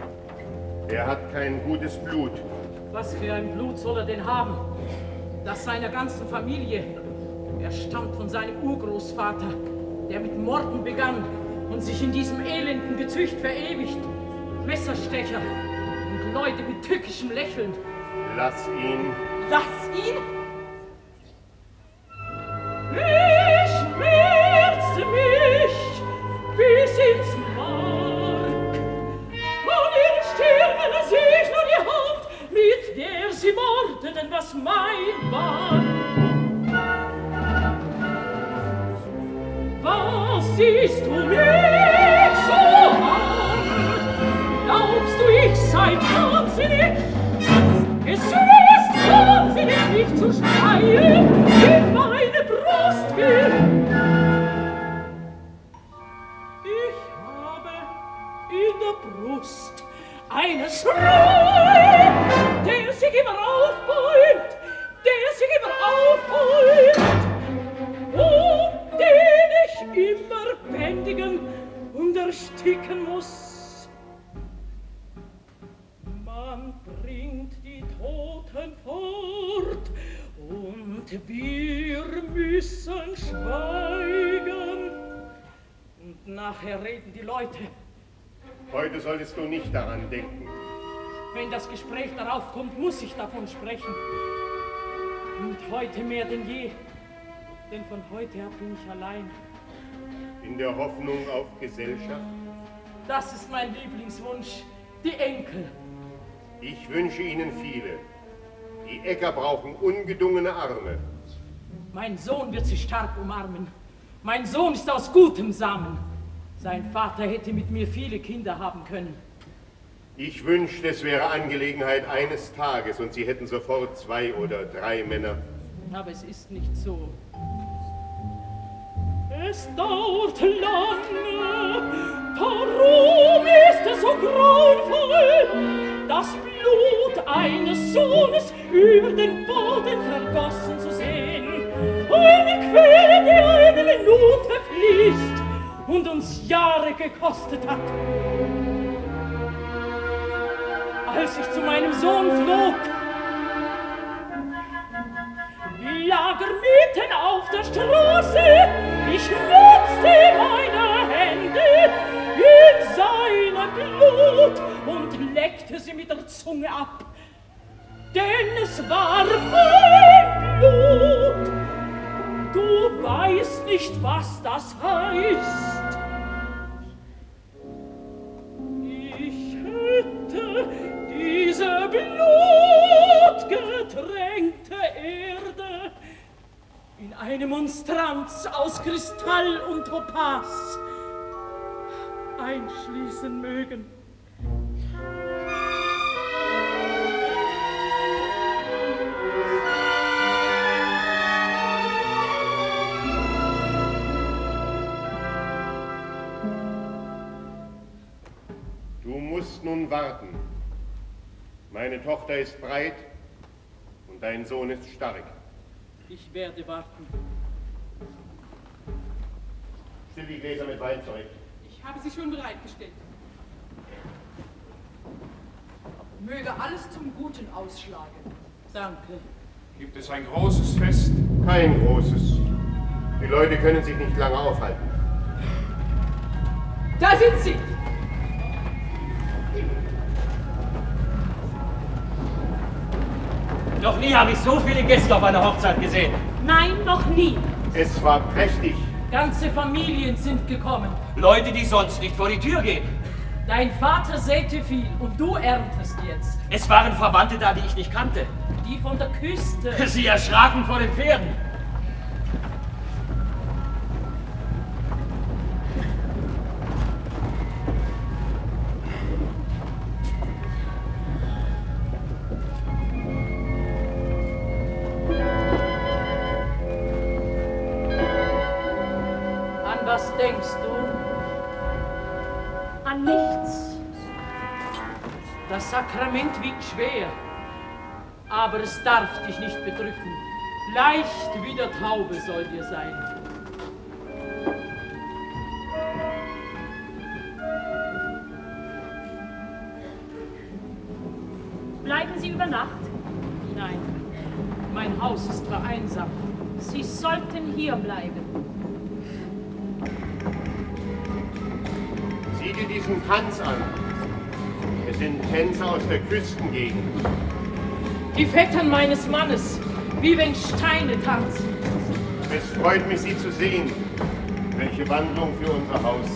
Er hat kein gutes Blut. Was für ein Blut soll er denn haben? Das seiner ganzen Familie. Er stammt von seinem Urgroßvater, der mit Morden begann und sich in diesem elenden Gezücht verewigt. Messerstecher und Leute mit tückischem Lächeln. Lass ihn. Lass ihn? Es schmerzt mich bis ins Mark. Von ihren Stirnen seh ich nur die Hand, mit der sie mordeten, was mein war. Was siehst du mich so an? Glaubst du, ich sei wahnsinnig? Es ist wahnsinnig, mich zu schreien, in meine Brust will. Ich habe in der Brust einen Schrei, der sich immer aufbeult, und den ich immer bändigen und ersticken muss. Man bringt die Toten fort und wir müssen schweigen. nachher reden die Leute. Heute solltest du nicht daran denken. Wenn das Gespräch darauf kommt, muss ich davon sprechen. Und heute mehr denn je. Denn von heute ab bin ich allein. In der Hoffnung auf Gesellschaft? Das ist mein Lieblingswunsch. Die Enkel. Ich wünsche Ihnen viele. Die Äcker brauchen ungedungene Arme. Mein Sohn wird sie stark umarmen. Mein Sohn ist aus gutem Samen. Sein Vater hätte mit mir viele Kinder haben können. Ich wünschte, es wäre Angelegenheit eines Tages und Sie hätten sofort 2 oder 3 Männer. Aber es ist nicht so. Es dauert lange, darum ist es so grauenvoll, das Blut eines Sohnes über den Boden vergossen zu sehen. Eine Quelle, die eine Minute fließt und uns Jahre gekostet hat. Als ich zu meinem Sohn flog, lag er mitten auf der Straße. Ich schmutzte meine Hände in seinem Blut und leckte sie mit der Zunge ab. Denn es war mein Blut. Du weißt nicht, was das heißt. Ich hätte diese blutgetränkte Erde in eine Monstranz aus Kristall und Topas einschließen mögen. Du musst nun warten. Meine Tochter ist breit und dein Sohn ist stark. Ich werde warten. Stell die Gläser mit Wein zurecht. Ich habe sie schon bereitgestellt. Möge alles zum Guten ausschlagen. Danke. Gibt es ein großes Fest? Kein großes. Die Leute können sich nicht lange aufhalten. Da sind sie! Noch nie habe ich so viele Gäste auf einer Hochzeit gesehen. Nein, noch nie. Es war prächtig. Ganze Familien sind gekommen. Leute, die sonst nicht vor die Tür gehen. Dein Vater säte viel und du erntest jetzt. Es waren Verwandte da, die ich nicht kannte. Die von der Küste. Sie erschraken vor den Pferden. Was denkst du? An nichts. Das Sakrament wiegt schwer, aber es darf dich nicht bedrücken. Leicht wie der Taube soll dir sein. Bleiben Sie über Nacht? Nein, mein Haus ist vereinsamt. Sie sollten hier bleiben. Sieh dir diesen Tanz an. Es sind Tänzer aus der Küstengegend. Die Vettern meines Mannes, wie wenn Steine tanzen. Es freut mich, Sie zu sehen. Welche Wandlung für unser Haus.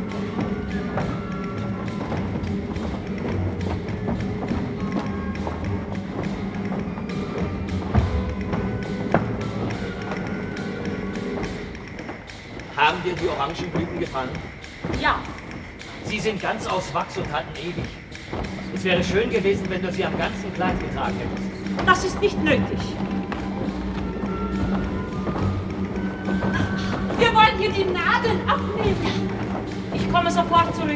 Haben dir die Orangenblüten gefallen? Ja. Sie sind ganz aus Wachs und halten ewig. Es wäre schön gewesen, wenn du sie am ganzen Kleid getragen hättest. Das ist nicht nötig. Wir wollen hier die Nadeln abnehmen. Ich komme sofort zurück.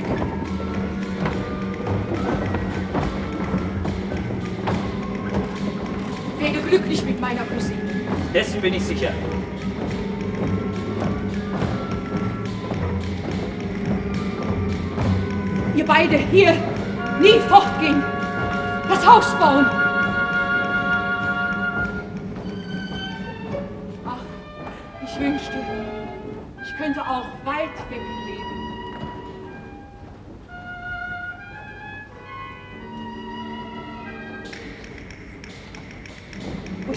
Werde glücklich mit meiner Cousine. Dessen bin ich sicher. Ihr beide hier nie fortgehen. Das Haus bauen. Ach, ich wünschte, ich könnte auch weit weg leben.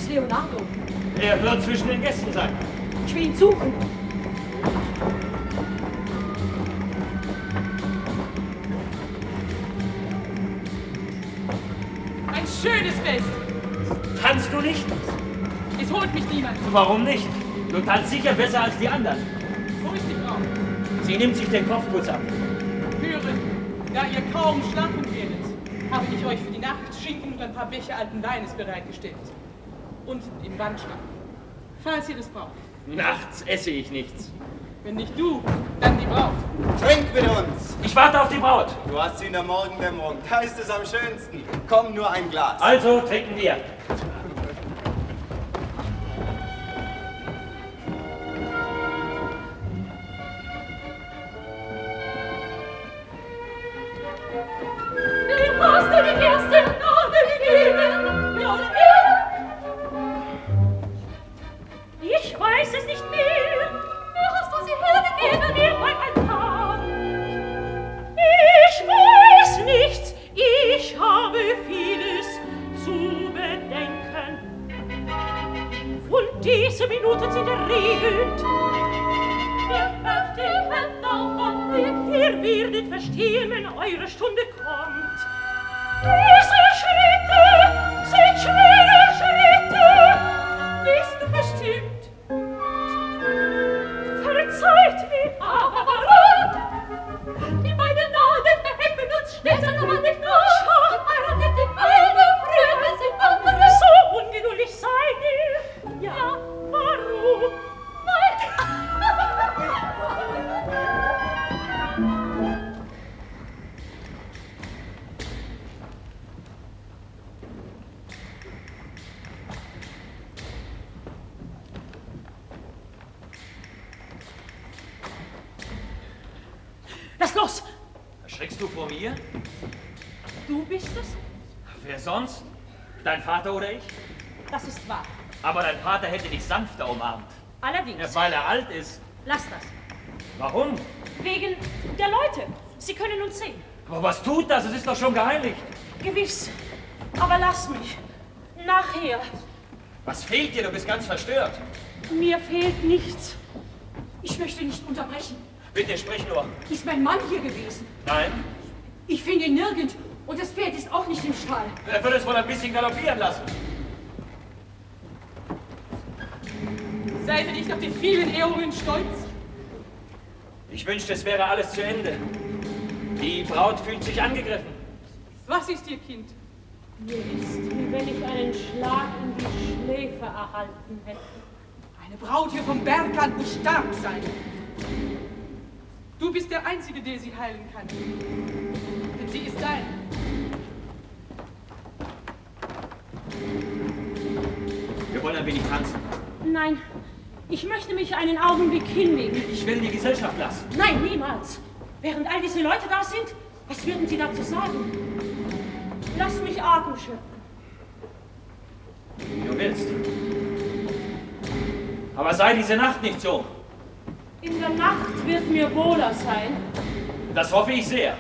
Leonardo? Er wird zwischen den Gästen sein. Ich will ihn suchen. Ein schönes Fest. Tanzt du nicht? Es holt mich niemand. Warum nicht? Du tanzt sicher besser als die anderen. Wo ist die Frau? Sie nimmt sich den Kopfputz ab. Höre, da ihr kaum schlafen werdet, habe ich euch für die Nacht Schinken und ein paar Becher alten Weines bereitgestellt. Und im Wandschrank. Falls ihr das braucht. Nachts esse ich nichts. Wenn nicht du, dann die Braut. Trink mit uns! Ich warte auf die Braut. Du hast sie in der Morgendämmerung. Da ist es am schönsten. Komm, nur ein Glas. Also trinken wir. Wem hast du die erste Gnade gegeben? Ich weiß es nicht mehr. Wer hast du sie hergegeben? Mir bei Altar. Ich weiß nichts. Ich habe vieles zu bedenken. Und diese Minuten sind erregend. Ihr habt die Hände von mir. Ihr werdet verstehen, wenn eure Stunde kommt. Diese Schritte sind schwere Schritte. Bist du verstimmt? Verzeiht mir aber, die beiden Naden behäppen uns stets an nicht nach. Heiratet die eine, früher sind andere. So ungeduldig seid ihr. Ja, warum? Lass los! Erschrickst du vor mir? Du bist es? Wer sonst? Dein Vater oder ich? Das ist wahr. Aber dein Vater hätte dich sanfter umarmt. Allerdings. Ja, weil er alt ist. Lass das. Warum? Wegen der Leute. Sie können uns sehen. Aber was tut das? Es ist doch schon geheiligt. Gewiss. Aber lass mich. Nachher. Was fehlt dir? Du bist ganz verstört. Mir fehlt nichts. Ich möchte nicht unterbrechen. Bitte, sprich nur. Ist mein Mann hier gewesen? Nein? Ich finde ihn nirgend. Und das Pferd ist auch nicht im Stall. Er wird es wohl ein bisschen galoppieren lassen. Seid ihr nicht auf die vielen Ehrungen stolz? Ich wünschte, es wäre alles zu Ende. Die Braut fühlt sich angegriffen. Was ist ihr Kind? Mir ist, wie wenn ich einen Schlag in die Schläfe erhalten hätte. Eine Braut hier vom Bergland muss stark sein. Du bist der Einzige, der sie heilen kann. Denn sie ist dein. Wir wollen ein wenig tanzen. Nein, ich möchte mich einen Augenblick hinlegen. Ich will die Gesellschaft lassen. Nein, niemals. Während all diese Leute da sind, was würden sie dazu sagen? Lass mich Atem schöpfen. Wie du willst. Aber sei diese Nacht nicht so. In der Nacht wird mir wohler sein. Das hoffe ich sehr.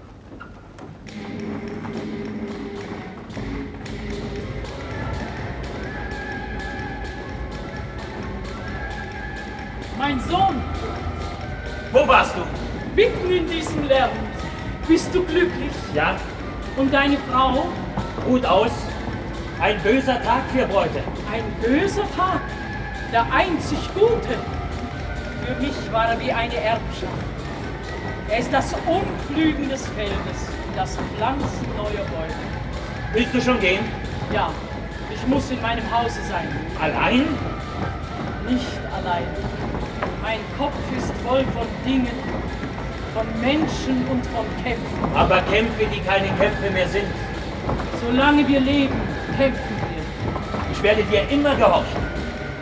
Mein Sohn, Wo warst du? mitten in diesem Lärm. Bist du glücklich? Ja, Und deine Frau? gut aus. Ein böser Tag für Bräute. Ein böser Tag. Der einzig Gute. Für mich war er wie eine Erbschaft. Er ist das Umpflügen des Feldes, das Pflanzen neuer Bäume. Willst du schon gehen? Ja, ich muss in meinem Hause sein. Allein? Nicht allein. Mein Kopf ist voll von Dingen, von Menschen und von Kämpfen. Aber Kämpfe, die keine Kämpfe mehr sind. Solange wir leben, kämpfen wir. Ich werde dir immer gehorchen.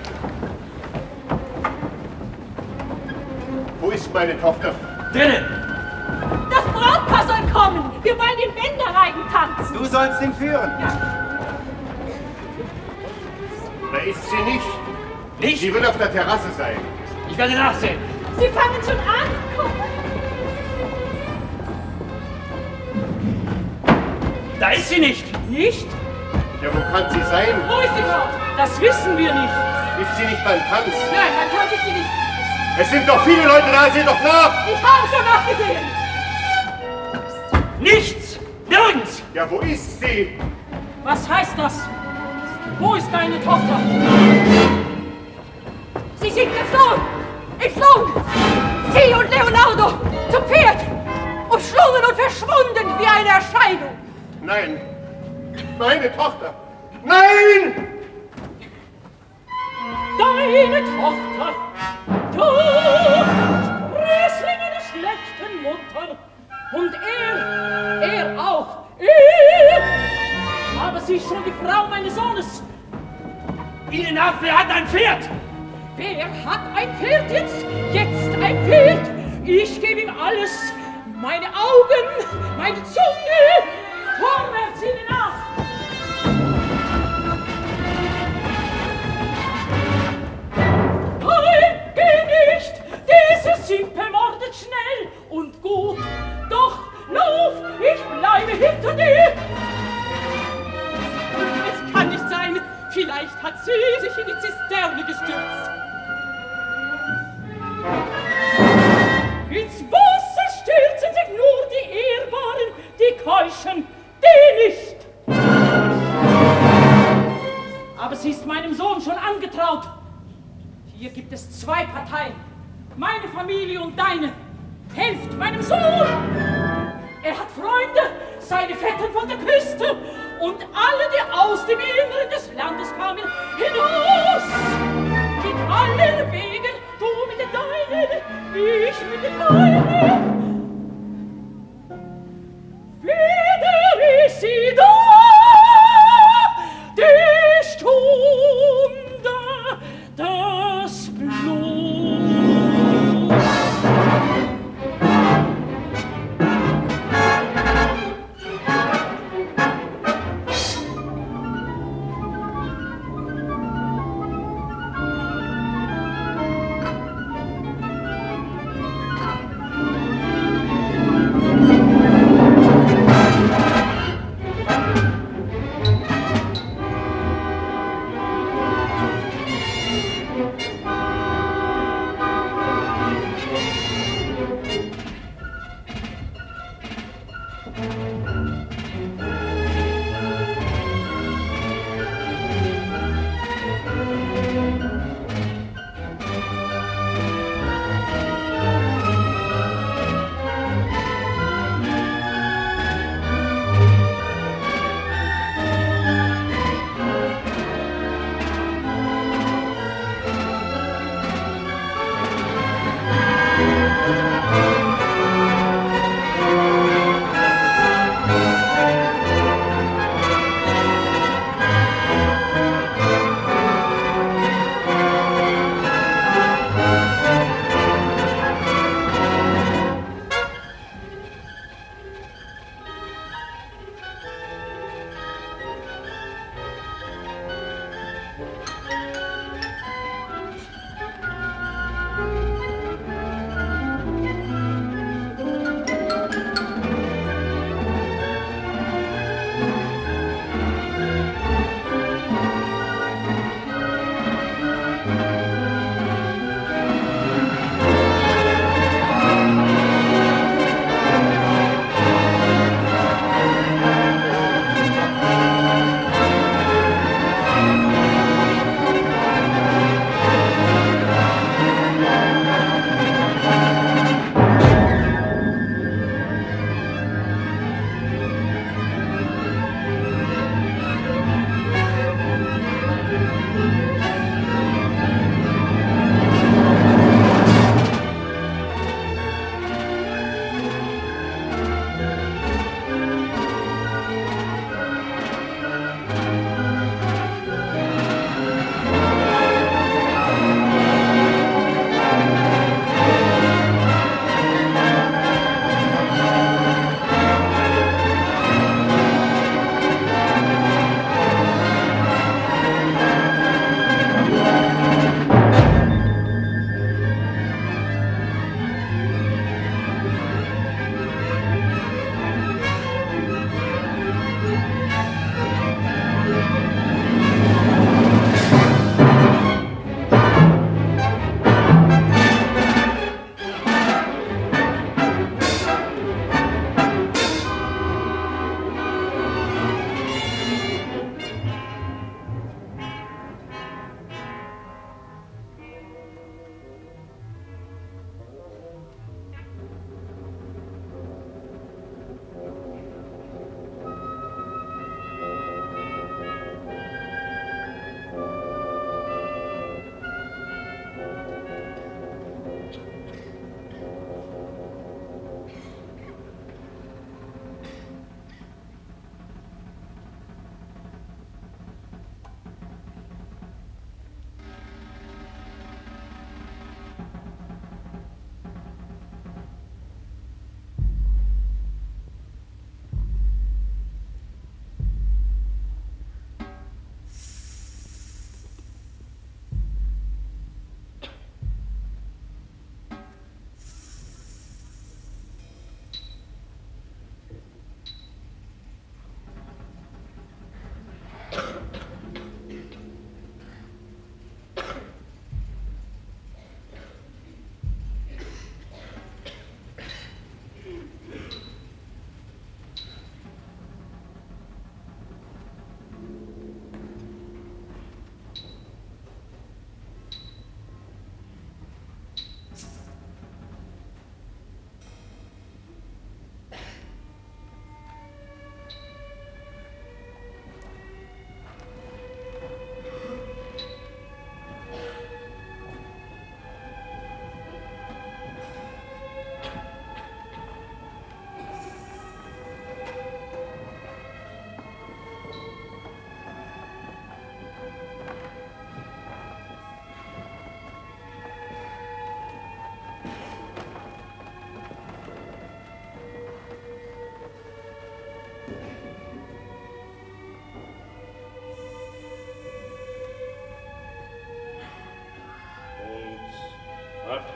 Wo ist meine Tochter? Drinnen! Das Brautpaar soll kommen. Wir wollen den Bänderreigen tanzen. Du sollst ihn führen. Da ist sie nicht. Nicht? Sie wird auf der Terrasse sein. Ich werde nachsehen. Sie fangen schon an. Komm. Da ist sie nicht. Nicht? Ja, wo kann sie sein? Wo ist die Braut? Das wissen wir nicht. Ist sie nicht beim Tanz? Nein, man kann sich sie nicht. Es sind doch viele Leute da, seht doch nach! Ich habe schon nachgesehen. Nichts! Nirgends! Ja, wo ist sie? Was heißt das? Wo ist deine Tochter? Sie sind geflohen! Entflohen! Sie und Leonardo zu Pferd! Umschlungen und verschwunden wie eine Erscheinung! Nein! Meine Tochter! Nein! Deine Tochter! Du Sprössling einer schlechten Mutter! Und er auch! Aber sie ist schon die Frau meines Sohnes! Ihnen nach, wer hat ein Pferd? Wer hat ein Pferd jetzt? Jetzt ein Pferd? Ich gebe ihm alles. Meine Augen, meine Zunge. Vorwärts ihnen nach. Nein, geh nicht. Diese Simpe mordet schnell und gut. Doch, lauf, ich bleibe hinter dir. Es kann nicht sein. Vielleicht hat sie sich in die Zisterne gestürzt. Ins Wasser stürzen sich nur die Ehrbaren, die Keuschen, die nicht. Aber sie ist meinem Sohn schon angetraut. Hier gibt es zwei Parteien, meine Familie und deine. Helft meinem Sohn! Er hat Freunde, seine Vettern von der Küste und alle, die aus dem Inneren des Landes kamen, hinaus! Mit allen Wegen, du mit den deinen, ich mit den meinen. Wieder ist sie da, die Stunde des Bluts.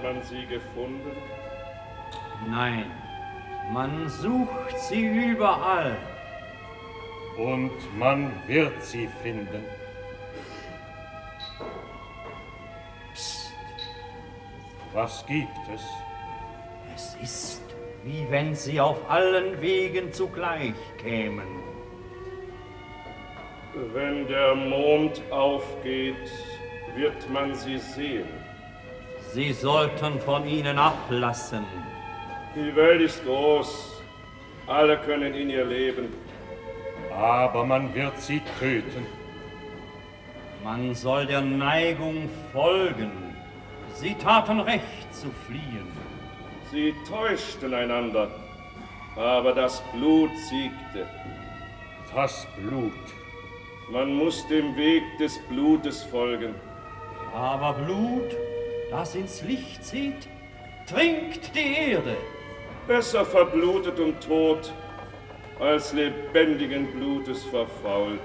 man sie gefunden? Nein, man sucht sie überall. Und man wird sie finden. Psst. Was gibt es? Es ist, wie wenn sie auf allen Wegen zugleich kämen. Wenn der Mond aufgeht, wird man sie sehen. Sie sollten von ihnen ablassen. Die Welt ist groß. Alle können in ihr leben. Aber man wird sie töten. Man soll der Neigung folgen. Sie taten recht zu fliehen. Sie täuschten einander, aber das Blut siegte. Das Blut? Man muss dem Weg des Blutes folgen. Aber Blut, das ins Licht zieht, trinkt die Erde. Besser verblutet und tot, als lebendigen Blutes verfault.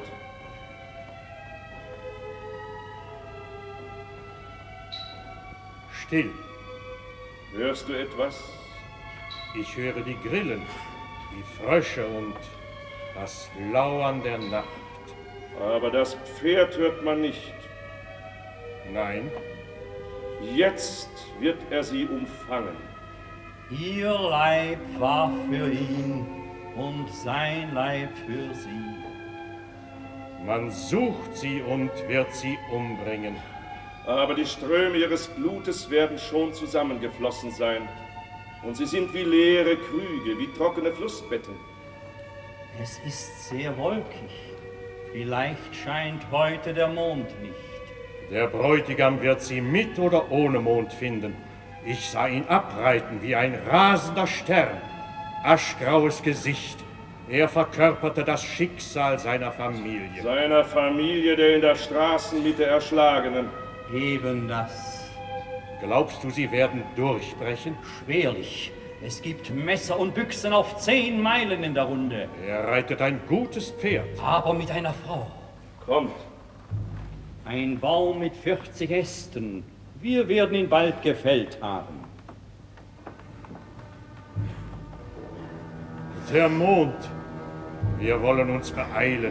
Still. Hörst du etwas? Ich höre die Grillen, die Frösche und das Lauern der Nacht. Aber das Pferd hört man nicht. Nein. Jetzt wird er sie umfangen. Ihr Leib war für ihn und sein Leib für sie. Man sucht sie und wird sie umbringen. Aber die Ströme ihres Blutes werden schon zusammengeflossen sein. Und sie sind wie leere Krüge, wie trockene Flussbetten. Es ist sehr wolkig. Vielleicht scheint heute der Mond nicht. Der Bräutigam wird sie mit oder ohne Mond finden. Ich sah ihn abreiten wie ein rasender Stern. Aschgraues Gesicht. Er verkörperte das Schicksal seiner Familie. Seiner Familie, der in der Straßenmitte Erschlagenen. Eben das. Glaubst du, sie werden durchbrechen? Schwerlich. Es gibt Messer und Büchsen auf 10 Meilen in der Runde. Er reitet ein gutes Pferd. Aber mit einer Frau. Kommt. Ein Baum mit 40 Ästen. Wir werden ihn bald gefällt haben. Der Mond. Wir wollen uns beeilen.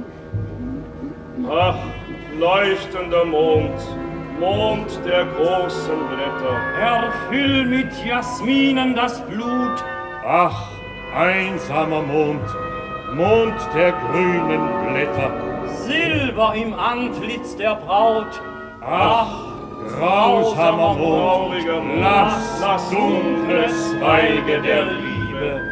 Ach, leuchtender Mond. Mond der großen Blätter. Erfüll mit Jasminen das Blut. Ach, einsamer Mond. Mond der grünen Blätter. Silber im Antlitz der Braut. Ach, grausamer Mond, lass dunkle Zweige der Liebe.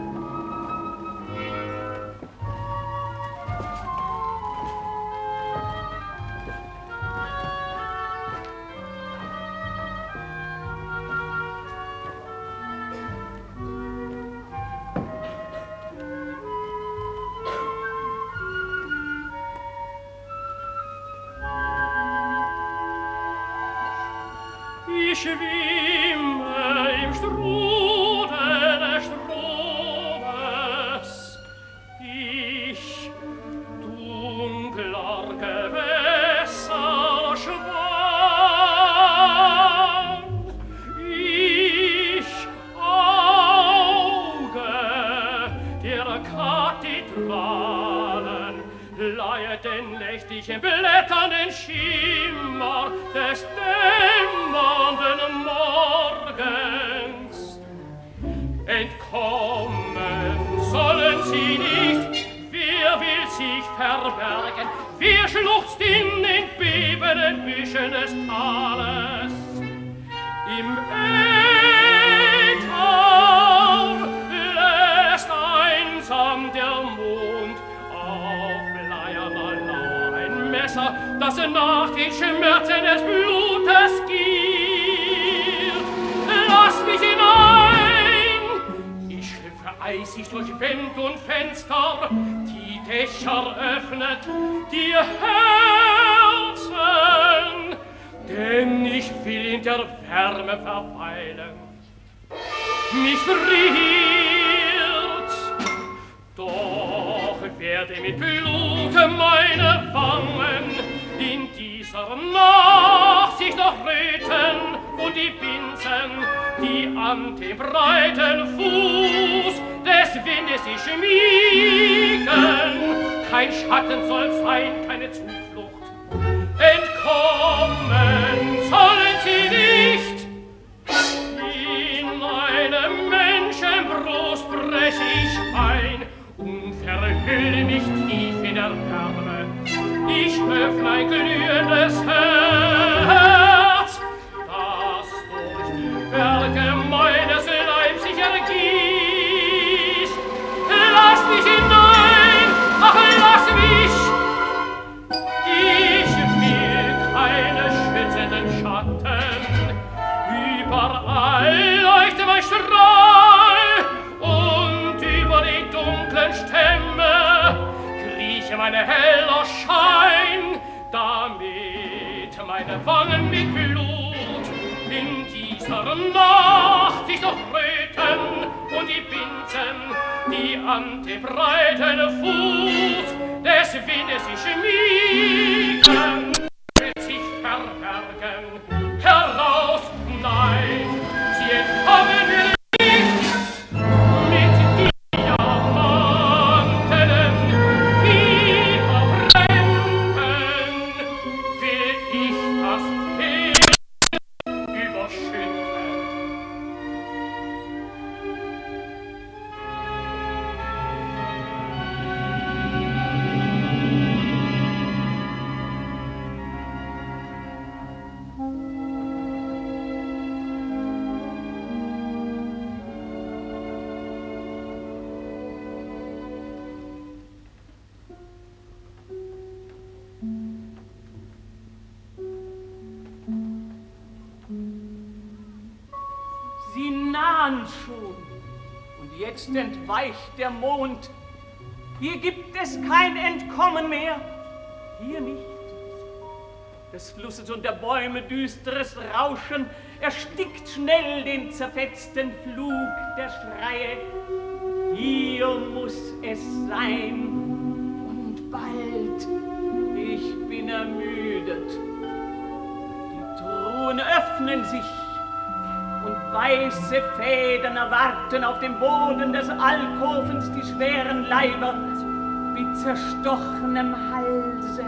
Ich schwimme im Strudel des Stromes, ich dunkler Gewässer schwamm, ich Auge der Kathedralen, leihe den nächtlichen Blättern den Schimmer des dämmernden Morgens. Entkommen sollen sie nicht, wer will sich verbergen, wer schluchzt in den bebenden Büschen des Tales. Im Äther lässt einsam der Mond auf bleierner Lauer ein Messer, das nach den Schmerzen des Blutes giert. Lass mich hinein! Ich schlüpfe eisig durch Wände und Fenster, die Dächer öffnet die Herzen, denn ich will in der Wärme verweilen. Mich friert, doch werde mit Blute meine Wangen in dieser Nacht sich noch röten, und die Binsen, die an dem breiten Fuß des Windes sich schmiegen. Kein Schatten soll sein, keine Zuflucht. Entkommen sollen sie nicht. In meine Menschenbrust brech ich ein und verhülle mich tief in der Wärme. Ich öffne ein glühendes Herz, das durch die Werke meines Leibs sich ergießt. Lass mich hinein, ach, lass mich! Ich will keine schützenden Schatten. Überall leuchtet mein Strahl und über die dunklen Stämme krieche mein heller Schein, damit meine Wangen mit Blut in dieser Nacht sich noch röten und die Binsen, die an dem breiten Fuß des Windes sich schmiegen, wird sich verbergen. Heraus, nein, sie entkommen mir nicht mit Diamanten, wie verbrennen, will ich das Leben überschütten. Sie nahen schon, und jetzt entweicht der Mond. Hier gibt es kein Entkommen mehr, hier nicht. Des Flusses und der Bäume düsteres Rauschen erstickt schnell den zerfetzten Flug der Schreie. Hier muss es sein, und bald, ich bin ermüdet. Die Truhen öffnen sich, und weiße Fäden erwarten auf dem Boden des Alkovens die schweren Leiber mit zerstochenem Halse.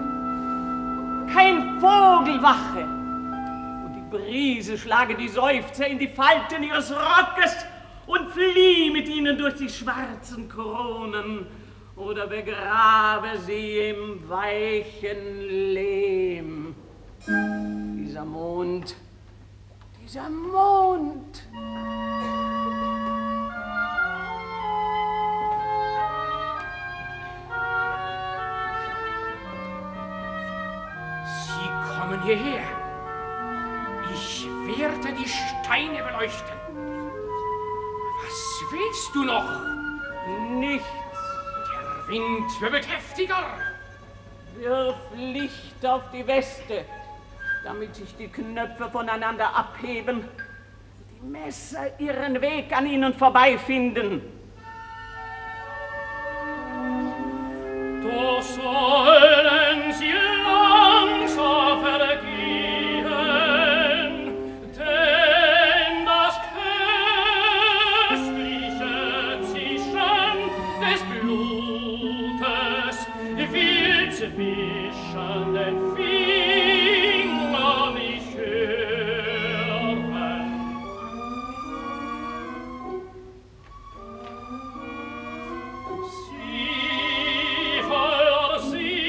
Kein Vogel wache, und die Brise schlage die Seufzer in die Falten ihres Rockes und fliehe mit ihnen durch die schwarzen Kronen oder begrabe sie im weichen Lehm. Dieser Mond, dieser Mond! Sie kommen hierher. Ich werde die Steine beleuchten. Was willst du noch? Nichts. Der Wind wird heftiger. Wirf Licht auf die Weste, damit sich die Knöpfe voneinander abheben, die Messer ihren Weg an ihnen vorbeifinden. Doch sollen sie langsam vergehen, denn das köstliche Zischen des Blutes will zwischen den Fingern nicht hören. Sie voller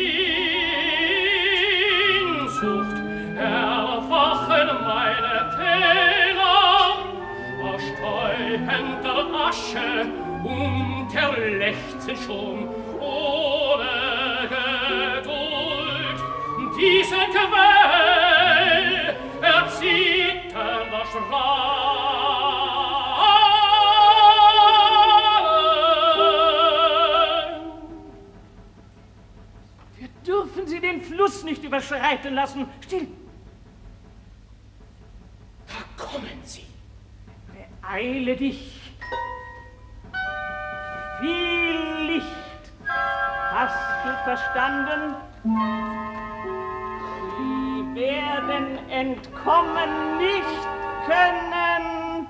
Sehnsucht erwachen meine Täler, erstäubender Asche und erlechzen schon ohne Geduld. Diesen Quell erzitternder Strahlen. Wir dürfen sie den Fluss nicht überschreiten lassen. Still! Da kommen sie. Beeile dich. Viel Licht. Hast du verstanden? Sie werden entkommen nicht können.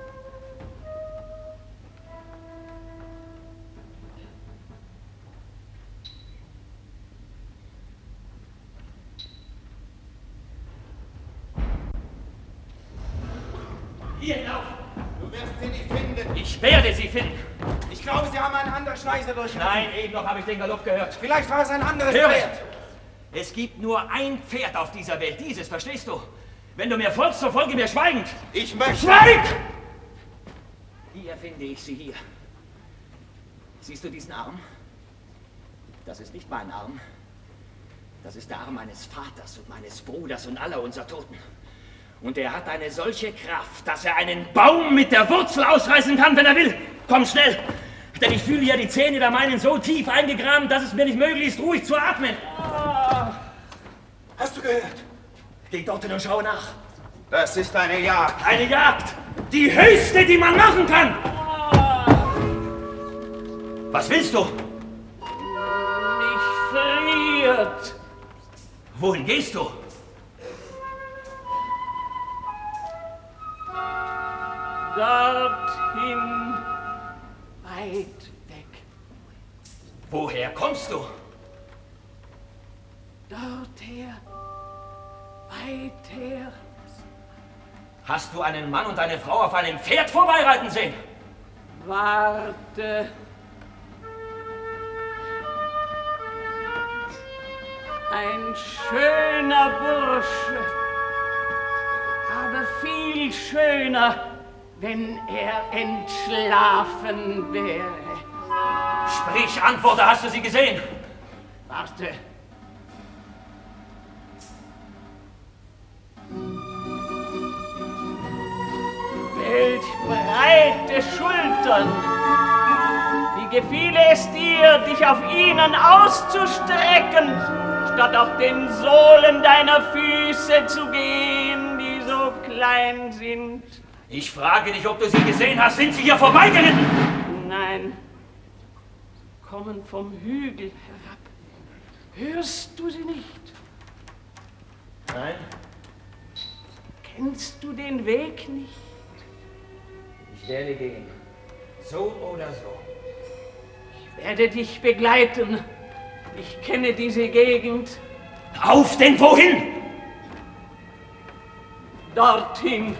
Hier hinauf! Du wirst sie nicht finden. Ich werde sie finden. Ich glaube, sie haben einen anderen Schneise durchgeführt. Nein, eben noch habe ich den Galopp gehört. Vielleicht war es ein anderes Höre. Pferd. Es gibt nur ein Pferd auf dieser Welt, dieses, verstehst du? Wenn du mir folgst, so folge mir schweigend. Ich möchte... Schweig! Hier finde ich sie hier. Siehst du diesen Arm? Das ist nicht mein Arm. Das ist der Arm meines Vaters und meines Bruders und aller unserer Toten. Und er hat eine solche Kraft, dass er einen Baum mit der Wurzel ausreißen kann, wenn er will. Komm schnell, denn ich fühle ja die Zähne der meinen so tief eingegraben, dass es mir nicht möglich ist, ruhig zu atmen. Hast du gehört? Geh dorthin und schau nach. Das ist eine Jagd. Eine Jagd! Die höchste, die man machen kann! Was willst du? Mich friert. Wohin gehst du? Dorthin, weit weg. Woher kommst du? Dorther, weit her. Hast du einen Mann und eine Frau auf einem Pferd vorbeireiten sehen? Warte. Ein schöner Bursche, aber viel schöner, wenn er entschlafen wäre. Sprich, antworte, hast du sie gesehen? Warte. Welch breite Schultern! Wie gefiele es dir, dich auf ihnen auszustrecken, statt auf den Sohlen deiner Füße zu gehen, die so klein sind. Ich frage dich, ob du sie gesehen hast. Sind sie hier vorbeigeritten? Nein, kommen vom Hügel herab. Hörst du sie nicht? Nein. Kennst du den Weg nicht? Ich werde gehen. So oder so. Ich werde dich begleiten. Ich kenne diese Gegend. Auf, denn wohin? Dorthin.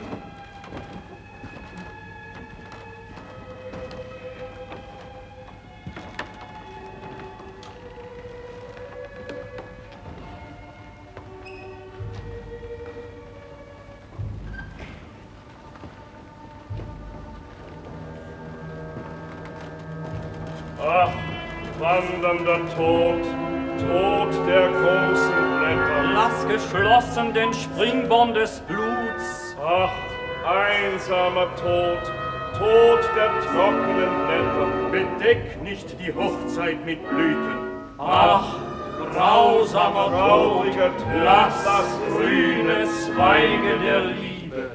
Ach, wandernder Tod, Tod der großen Blätter. Lass geschlossen den Springborn des Bluts. Ach, einsamer Tod, Tod der trockenen Blätter. Bedeck nicht die Hochzeit mit Blüten. Ach, grausamer, trauriger Tod, lass das grüne Zweige der Liebe.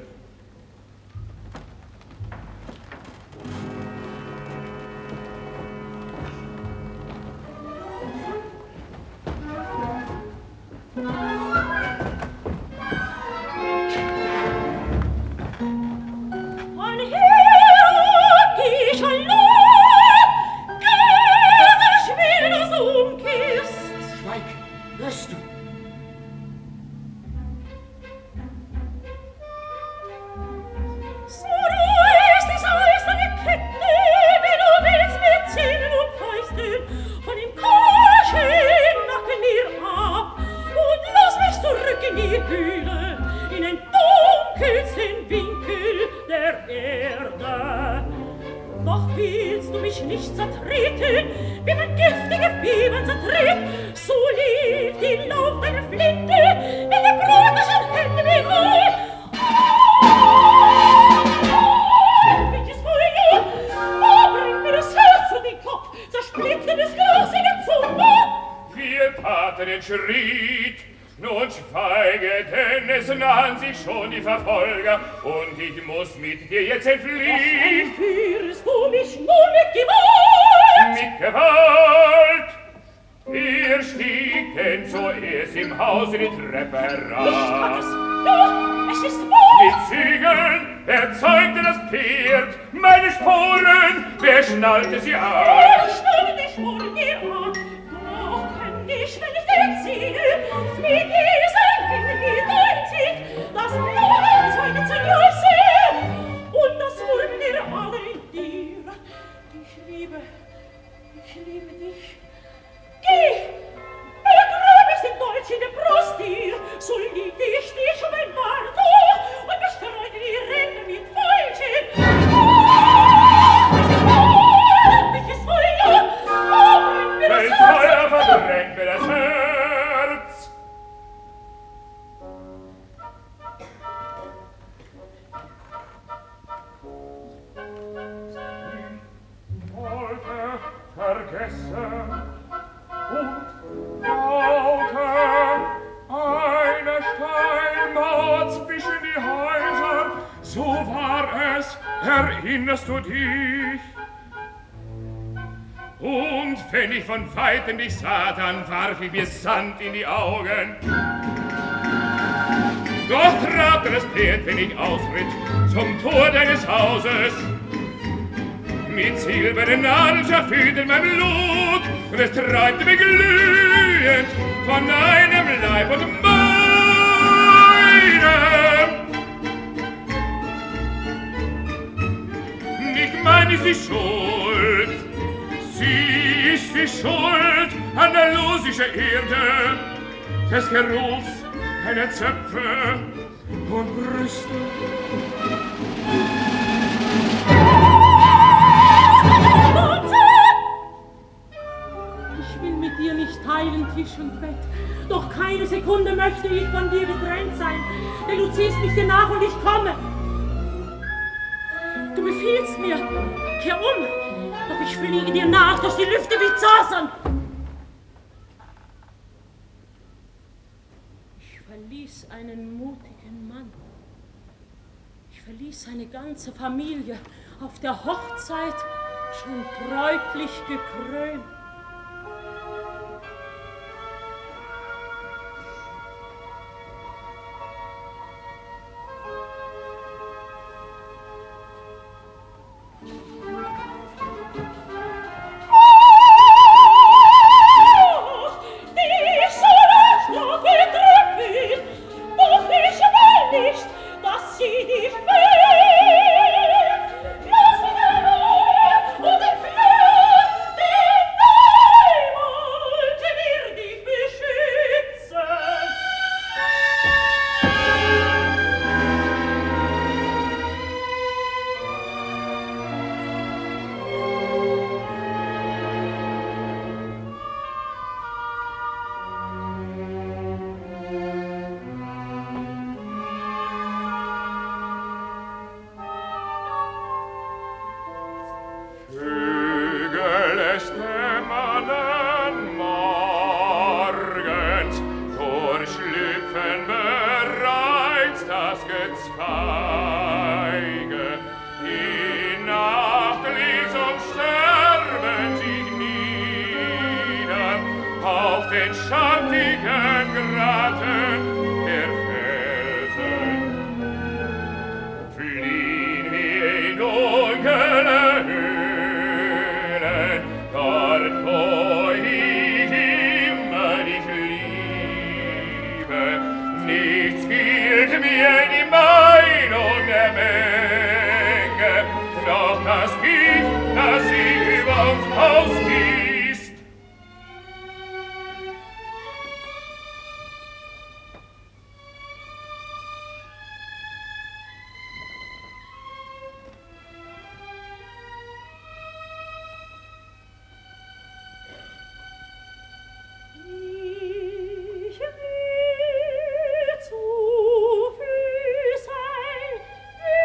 Hörst du? So reißt es aus deine Kette, wenn du willst mit Zähnen und Fäusten von dem Karschen Nacken mir ab und lass mich zurück in die Höhle, in den dunkelsten Winkel der Erde. Doch willst du mich nicht zertreten, wie man giftige Fieber zertritt, so lief die Lauf deiner Flinte in der brotischen Hände mir ein. Welches Feuer! Oh, bring mir das Herz und den Kopf, zersplittert das Glas in der Zunge! Wir taten den Schritt, nun schweige, denn es nahen sich schon die Verfolger und ich muss mit dir jetzt entfliehen. Entführst du mich nur mit Gewalt? Mit Gewalt! Wir stiegen zuerst im im Hause die Treppe herab. Nicht Gottes, no, es ist wahr! Die Zügel erzeugte das Pferd, meine Spuren, wer schnallte sie an? Wer schnallte die Spuren mir an? Doch könnt ich, wenn ich erzähle, mit diesen Händen einzig, das Blut zeigt zugleich sehr, und das wurden wir alle in dir. Ich liebe dich. Geh! Begrabe ich den Dolch in der Brust dir, so lieb ich dich um ein Martuch und bestreute die Rände mit Veilchen. Welches Feuer! Verbrennt mir das Welch Herz! Feuer verbrennt mir das Herz! Wollte vergessen und baute eine Steinmauer zwischen die Häuser, so war es, erinnerst du dich? Und wenn ich von Weitem dich sah, dann warf ich mir Sand in die Augen. Doch trabte das Pferd, wenn ich ausritt, zum Tor deines Hauses. Mit silbernen Nadeln zerfüllt in meinem Blut, und es treibte mich glühend von deinem Leib und meinem. Nicht mein ist die Schuld, sie ist die Schuld an der losischen Erde, des Geruchs einer Zöpfe und Brüste. Ich will mit dir nicht teilen Tisch und Bett, doch keine Sekunde möchte ich von dir getrennt sein, denn du ziehst mich dir nach und ich komme. Du befiehlst mir, kehr um, doch ich fliege dir nach durch die Lüfte wie Zasan. Ich verließ einen mutigen Mann. Ich verließ eine ganze Familie, auf der Hochzeit schon bräutlich gekrönt.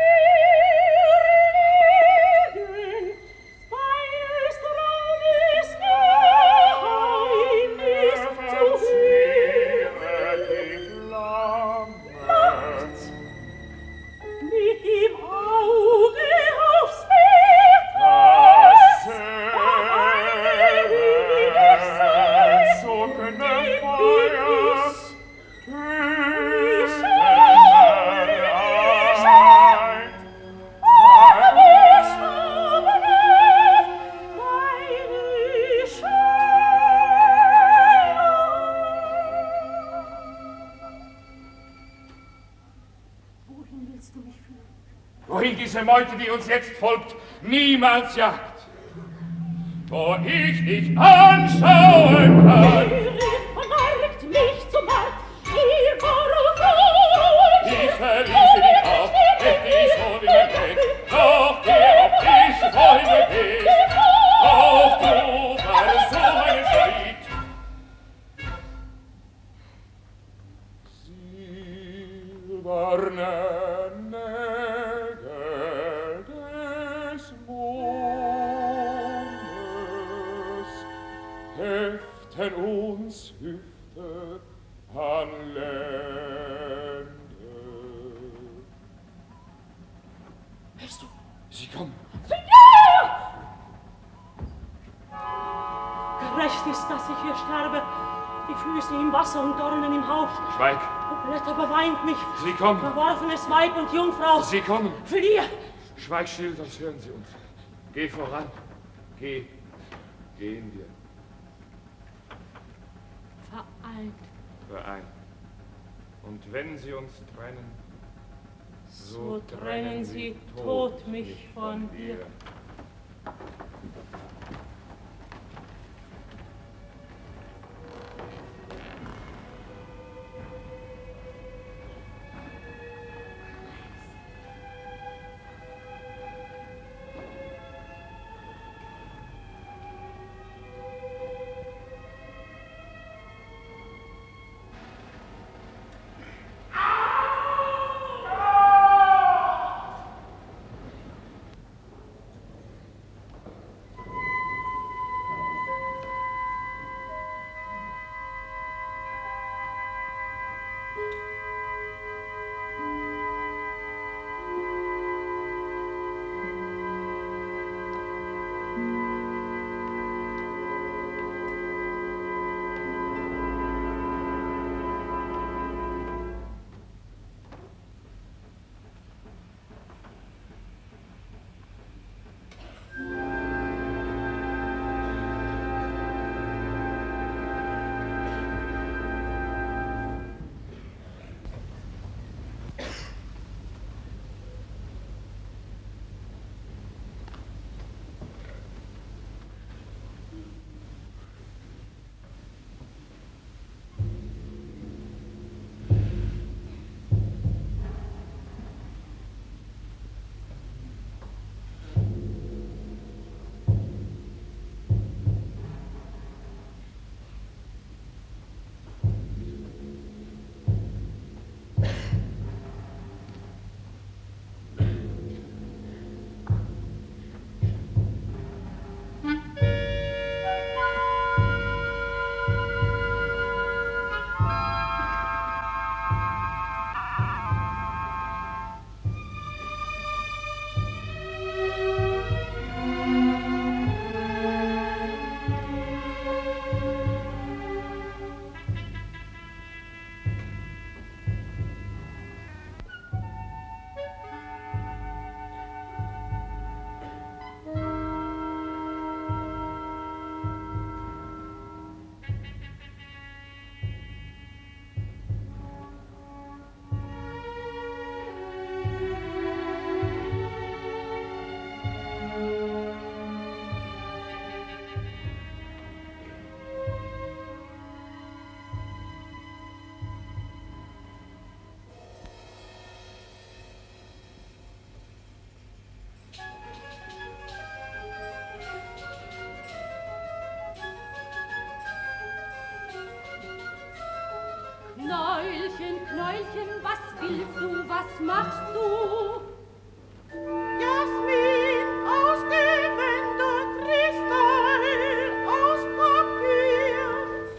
Bei des Traumes Meute, die uns jetzt folgt, niemals jagt. Wo ich dich anschauen kann. Vermarkt mich zum Markt, ihr Bauern. Ich verließe dich auch, hätte ich so wie mein Weg. Doch geh auf dich, wohin du gehst. Auch du warst so meine Schritt. Silberne Nägel des Mondes heften uns Hüfte an Lände. Hörst du? Sie kommen. Ja! Gerecht ist, dass ich hier sterbe. Die Füße im Wasser und Dornen im Hauch. Schweig. Die Blätter beweint mich. Sie kommen. Verworfenes Weib und Jungfrau. Sie kommen. Fliehe. Schweig still, sonst hören sie uns. Geh voran. Geh. Gehen wir. Vereint. Und wenn sie uns trennen, so trennen sie tot mich von dir. Knäulchen, Knäulchen, was willst du, was machst du? Jasmin aus Gewänder, Kristall aus Papier.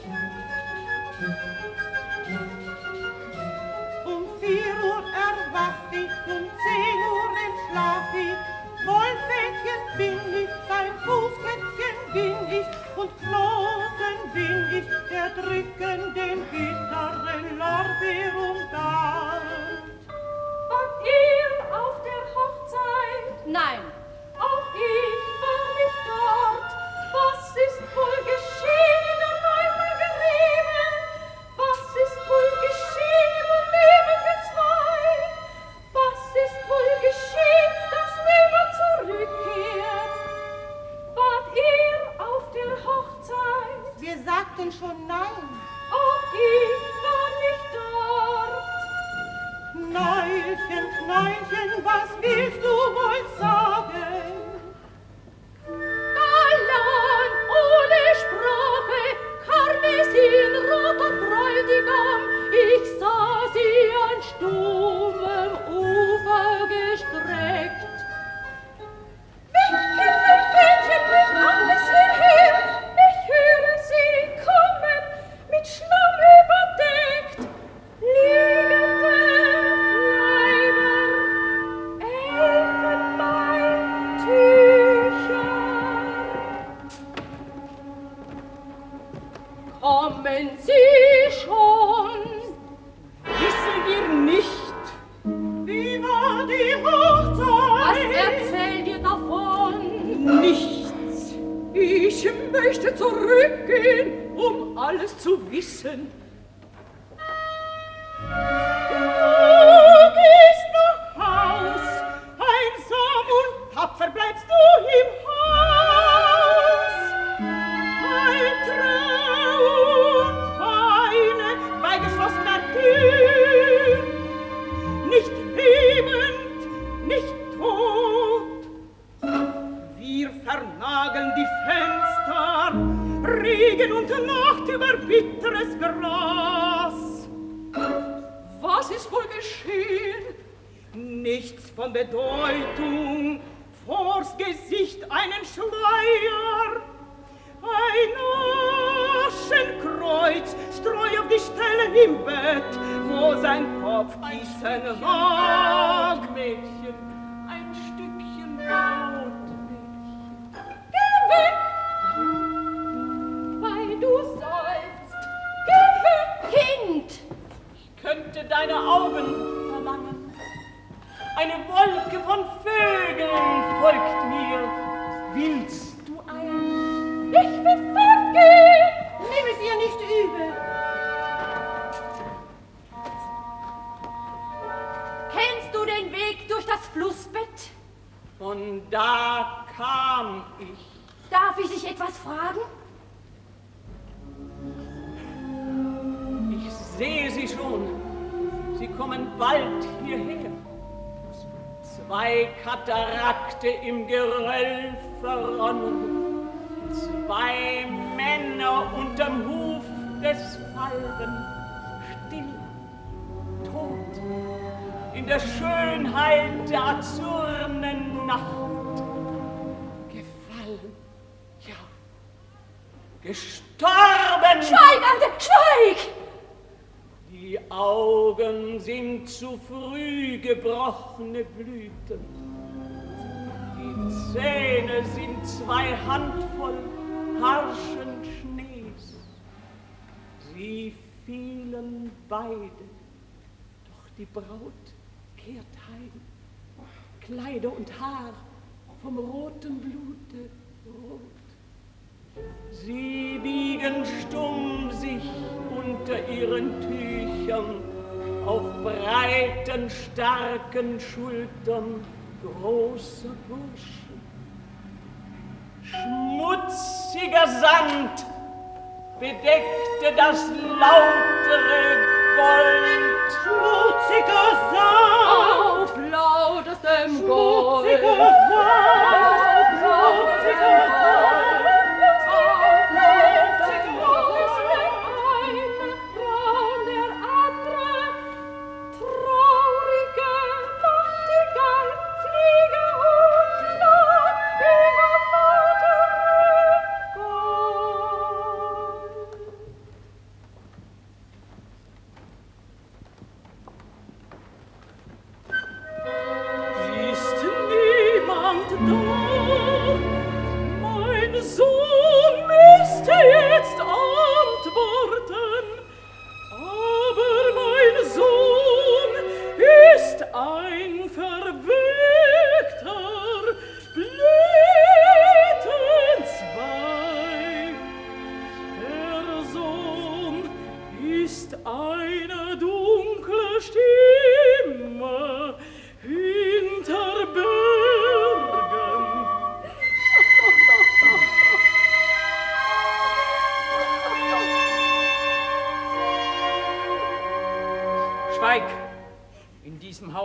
Um 4 Uhr erwacht ich, um 10 Uhr entschlaf ich. Wollfädchen bin ich, dein Fußkettchen bin ich und Knoten bin ich, der drücken den bitteren Lorbeer umgarnt. Wart ihr auf der Hochzeit? Nein. Auch ich war nicht dort. Was ist wohl geschehen in der Neumargerete? Was ist wohl geschehen im Leben der zwei? Was ist wohl geschehen, das sagten schon nein. Auch ich war nicht dort. Neilchen, Knäulchen, was willst du wohl sagen? Galan, ohne Sprache, Karmesin, roter Bräutigam, ich sah sie an stummem Ufer gestreckt. Winkenden Fähnchen durch alles hierher, ich höre sie kommen, mit Schlamm überdeckt, liegende Leiber, Elfenbeintücher. Kommen Sie schon, Wissen wir nicht. Wie war die Hochzeit? was erzählt ihr davon? Nichts. Ich möchte zurückgehen, um alles zu wissen. Du gehst nach Haus, einsam und tapfer bleibst du im Haus. Heitre und weine bei geschlossener Tür, nicht lebend, nicht tot. Wir vernageln die Fenster, Regen und Nacht über bitteres Gras. Was ist wohl geschehen? Nichts von Bedeutung, vors Gesicht einen Schleier. Ein Aschenkreuz streu auf die Stelle im Bett, wo sein Kopfkissen lag. Mädchen, ein Stückchen Brot. Geh weg, weil du seufzt. Geh weg, Kind. Ich könnte deine Augen verlangen. Eine Wolke von Vögeln folgt mir. Willst du ein? Ich will fortgehen. Nimm es ihr nicht übel. Kennst du den Weg durch das Flussbett? Von da kam ich. Darf ich dich etwas fragen? Ich sehe sie schon. Sie kommen bald hierher. 2 Katarakte im Geröll verronnen. 2 Männer unterm Huf des Falben. Still, tot, in der Schönheit der azurnen Nacht. Gefallen, ja, gestorben. Schweig, Alte, schweig! Die Augen sind zu früh gebrochene Blüten. Die Zähne sind 2 Handvoll harschen Schnees. Sie fielen beide, doch die Braut kehrt heim. Kleider und Haar vom roten Blute rot. Sie wiegen stumm sich unter ihren Tüchern, auf breiten, starken Schultern große Burschen. Schmutziger Sand bedeckte das lautere Gold. Schmutziger Sand auf lautestem Gold. Schmutziger Sand, schmutziger Sand. Ist niemand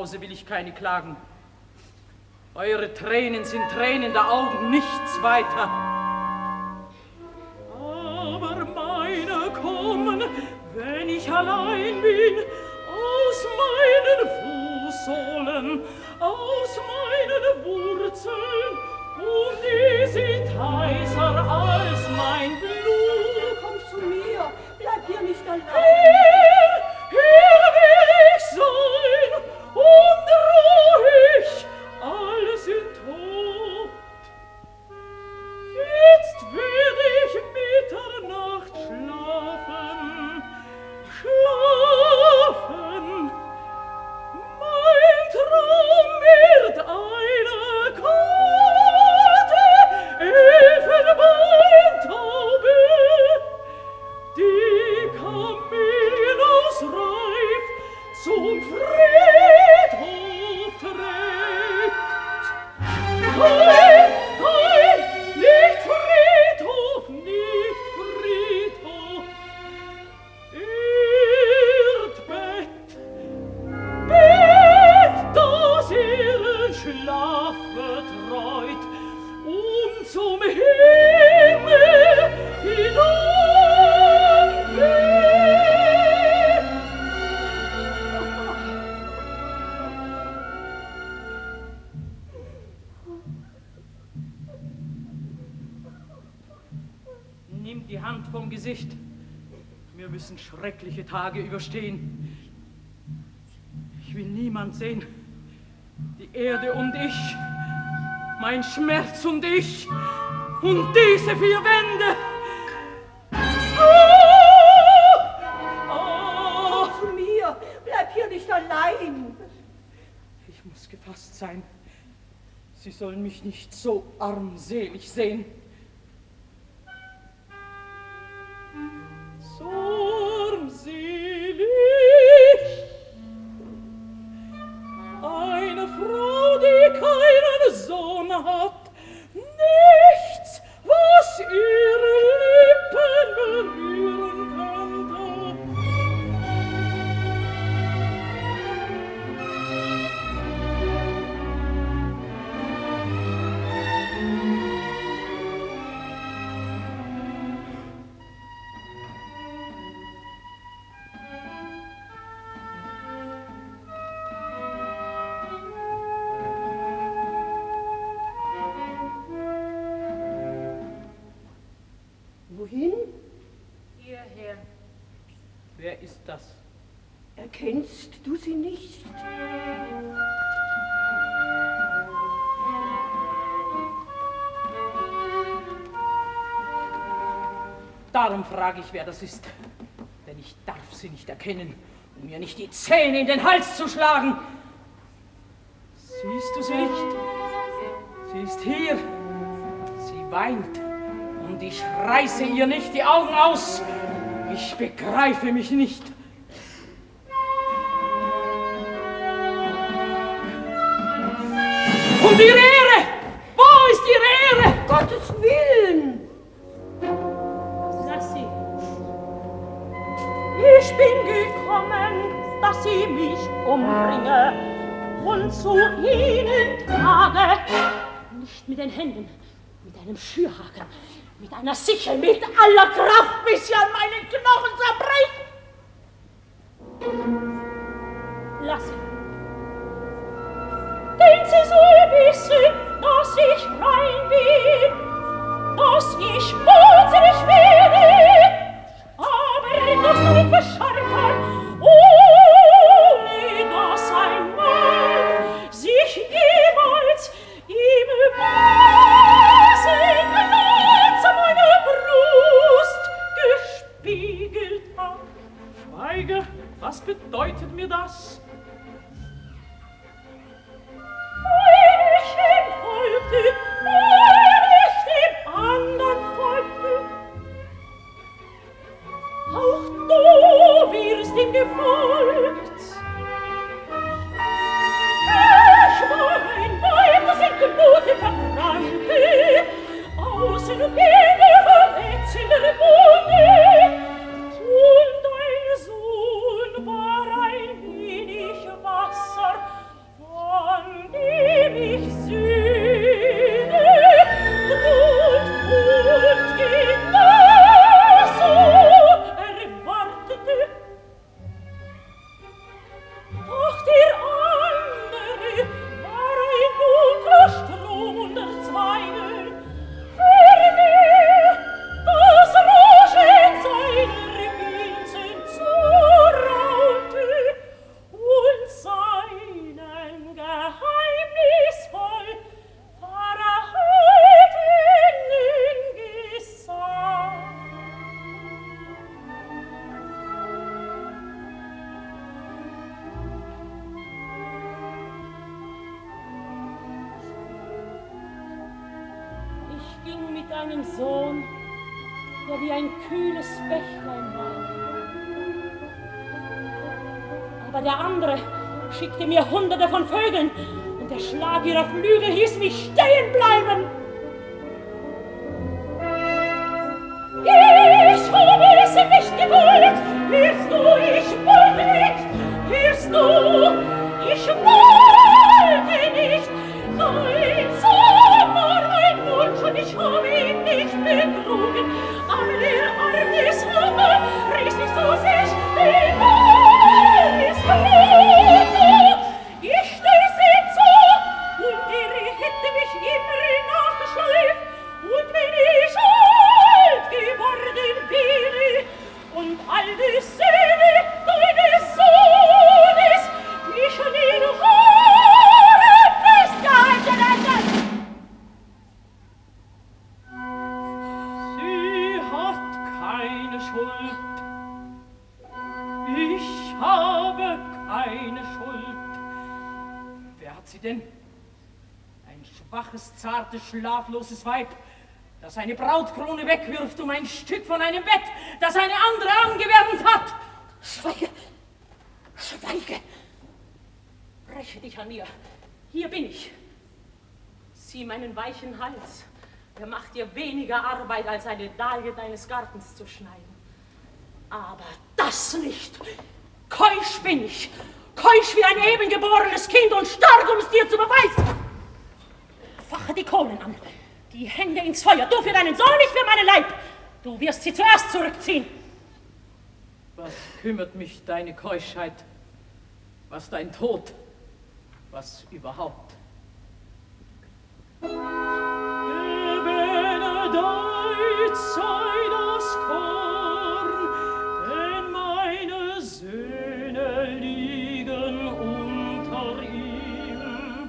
Hause will ich keine Klagen. Eure Tränen sind Tränen der Augen, nichts weiter. Aber meine kommen, wenn ich allein bin, aus meinen Fußsohlen, aus meinen Wurzeln, und die sind heißer als mein Blut. Komm zu mir, bleib hier nicht allein. Hier will ich sein und ruhig, alle sind tot. Jetzt werde ich Mitternacht schlafen, schlafen. Mein Traum wird eine kalte Elfenbeintaube, die Camellienusreif zum Friedhof trägt. Nein, nein, nicht Friedhof, nicht Friedhof. Erdbett, Bett, das ihren Schlaf betreut und zum Himmel hinangeht. Nimm die Hand vom Gesicht. Wir müssen schreckliche Tage überstehen. Ich will niemand sehen. Die Erde und ich, mein Schmerz und ich und diese vier Wände. Komm zu mir, bleib hier nicht allein. Ich muss gefasst sein. Sie sollen mich nicht so armselig sehen. So armselig. Eine Frau, die keinen Sohn hat, nichts, was ihre Lippen berühren könnte. Wohin? Hierher. Wer ist das? Erkennst du sie nicht? Darum frage ich, wer das ist. Denn ich darf sie nicht erkennen, um mir nicht die Zähne in den Hals zu schlagen. Siehst du sie nicht? Sie ist hier. Sie weint. Und ich reiße ihr nicht die Augen aus. Ich begreife mich nicht. Und ihre Ehre! Wo ist ihre Ehre? Gottes Willen! Lass sie. Ich bin gekommen, dass sie mich umbringe und zu ihnen trage. Nicht mit den Händen, mit einem Schürhaken, mit einer Sichel, mit aller Kraft, bis sie an meinen Knochen zerbrechen. Lass sie. Denn sie soll wissen, dass ich rein bin, dass ich unsinnig werde, aber das nicht verscharrt, ohne dass ein Mann sich jemals im weißen Glanz meiner Brust gespiegelt hat. Schweige, was bedeutet mir das? Meine Schönfolge, meine mit einem Sohn, der wie ein kühles Bächlein war. Aber der andere schickte mir Hunderte von Vögeln und der Schlag ihrer Flügel ließ mich stehen bleiben. Ich habe es nicht gewollt, hörst du, ich wollte nicht, hörst du, ich wollte nicht. Dein Sohn war mein Wunsch und ich habe ihn nicht betrogen, aber der Arm des Herrn riss nicht zu sich, den alles Gute. Ich stieß ihm zu und hätte mich immer nachgeschleift und wenn ich alt geworden wäre und all die Söhne deines Sohnes mich an den Haaren festgehalten hätten. Sie hat keine Schuld. Ich habe keine Schuld. Wer hat sie denn? Ein schwaches, zartes, schlafloses Weib, das eine Brautkrone wegwirft um ein Stück von einem Bett, das eine andere angewärmt hat. Schweige! Schweige! Räche dich an mir. Hier bin ich. Sieh meinen weichen Hals. Er macht dir weniger Arbeit, als eine Dahlie deines Gartens zu schneiden. Aber das nicht. Keusch bin ich. Keusch wie ein eben geborenes Kind und stark, um es dir zu beweisen. Fache die Kohlen an. Die Hände ins Feuer. Du für deinen Sohn, ich für meinen Leib. Du wirst sie zuerst zurückziehen. Was kümmert mich deine Keuschheit? Was dein Tod? Was überhaupt? Gebenedeit sei das Korn, denn meine Söhne liegen unter ihm.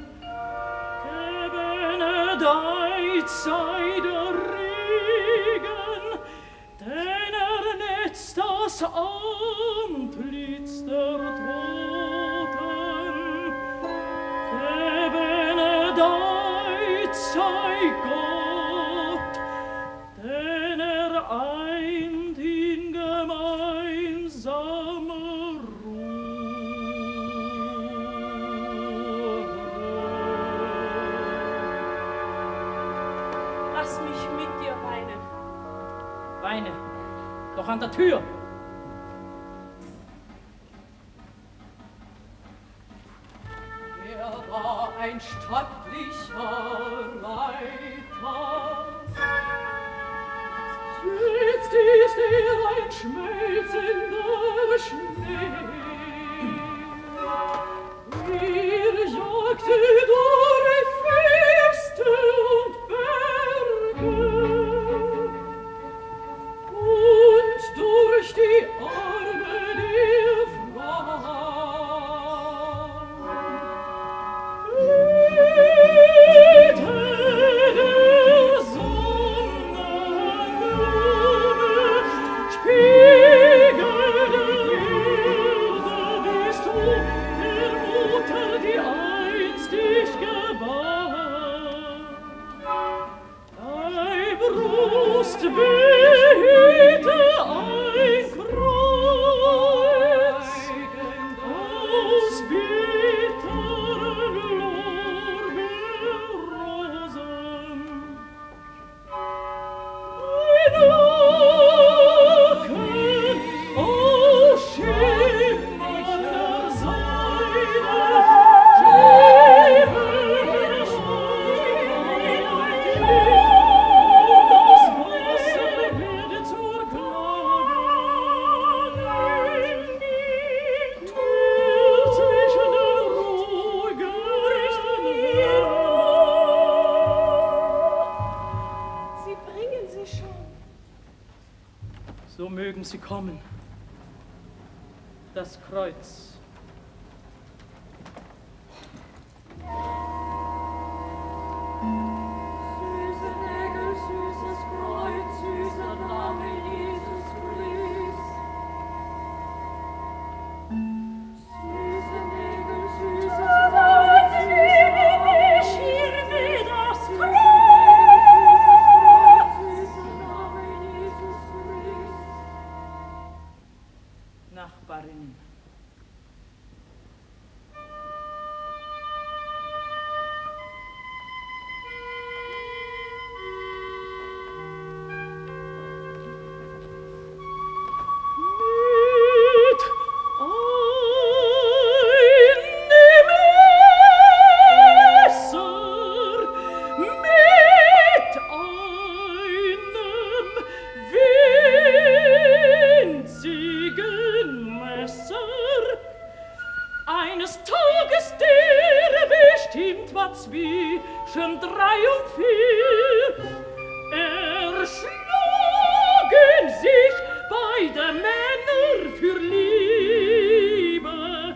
Gebenedeit sei der Regen, denn netzt das Antlitz der Toten. Gebenedeit sei Gott, denn eint in gemeinsamer Ruhe. Lass mich mit dir weinen. Weine, doch an der Tür. Er war ein stattlicher Reiter. Jetzt ist ein schmelzender Schnee. Wir jagte durch Feste und Berge und durch die Arme der Frauen. Hüte der Sonnenblume, Spiegel der Erde bist du, der Mutter, die einst dich gebar. Dein Brust behüte ein Kreuz aus bitteren Lorbeerrosen. Ein Laken aus schimmernder Seide, schäberisch das Wasser werde zur Klage. Tür zwischen den ruhigen Sie bringen sie schon. So mögen sie kommen. Das Kreuz. Süße Nägel, süßes Kreuz, süßer Name Jesus Christ. Süße Nägel, süßes Kreuz, süßer Name Jesus Christ. zwischen 3 und 4. Erschlagen sich beide Männer für Liebe.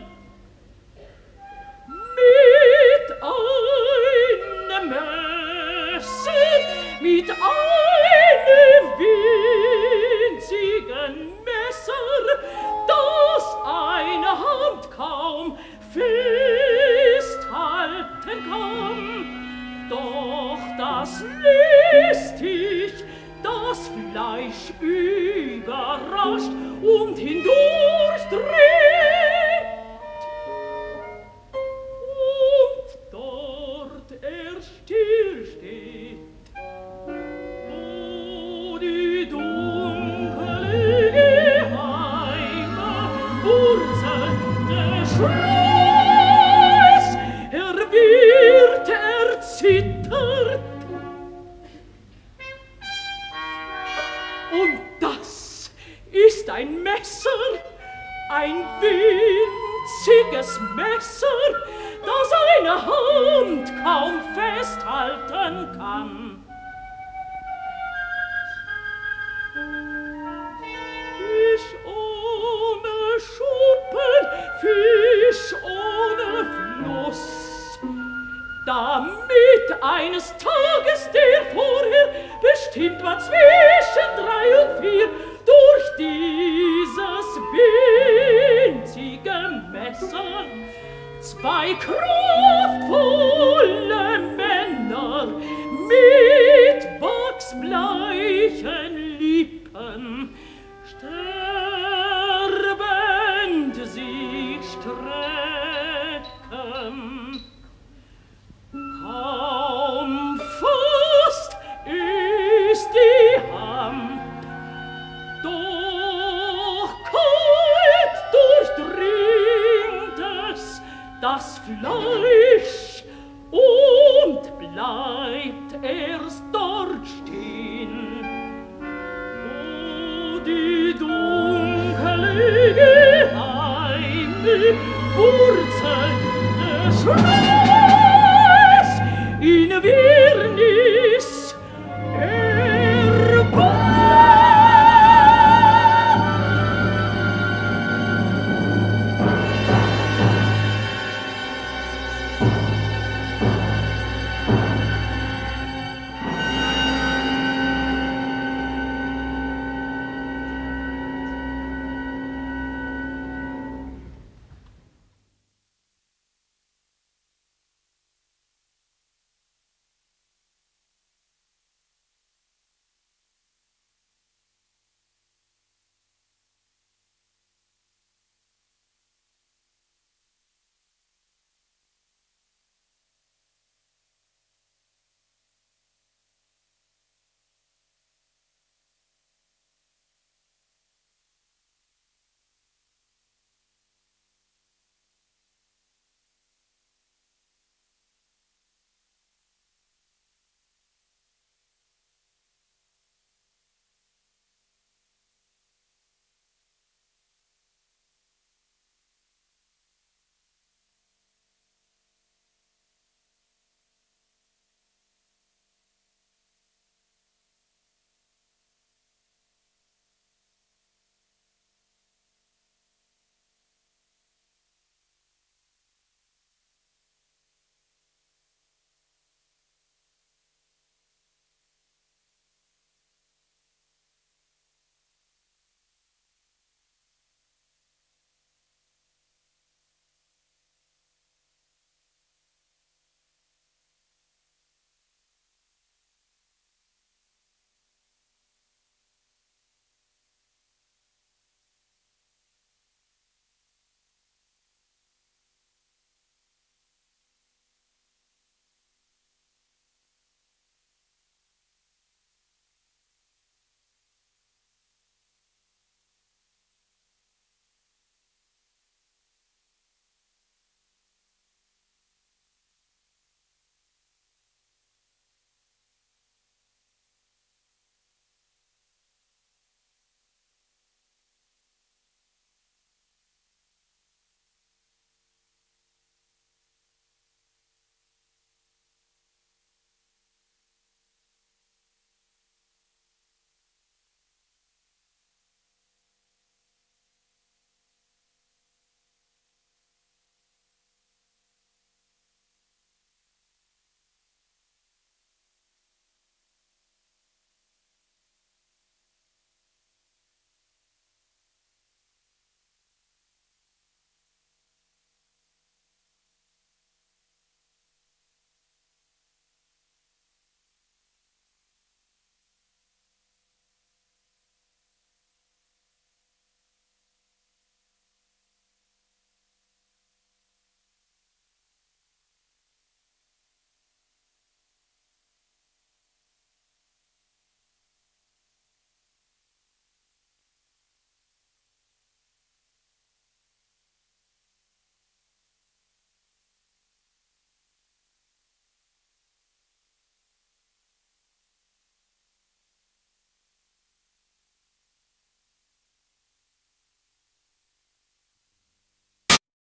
Mit einem Messer, mit einem winzigen Messer, das eine Hand kaum festhalten kann. Doch das listig das Fleisch überrascht und hindurchdreht. Und dort still steht, wo die dunkle geheime Wurzel des Schreis, wird erzittert. Und das ist ein Messer, ein winziges Messer, das eine Hand kaum festhalten kann. Fisch ohne Schuppen, Fisch ohne Fluss, damit eines Tages, der vorher bestimmt war zwischen 3 und 4, durch dieses winzige Messer 2 kraftvolle Männer mit wachsbleichen Lippen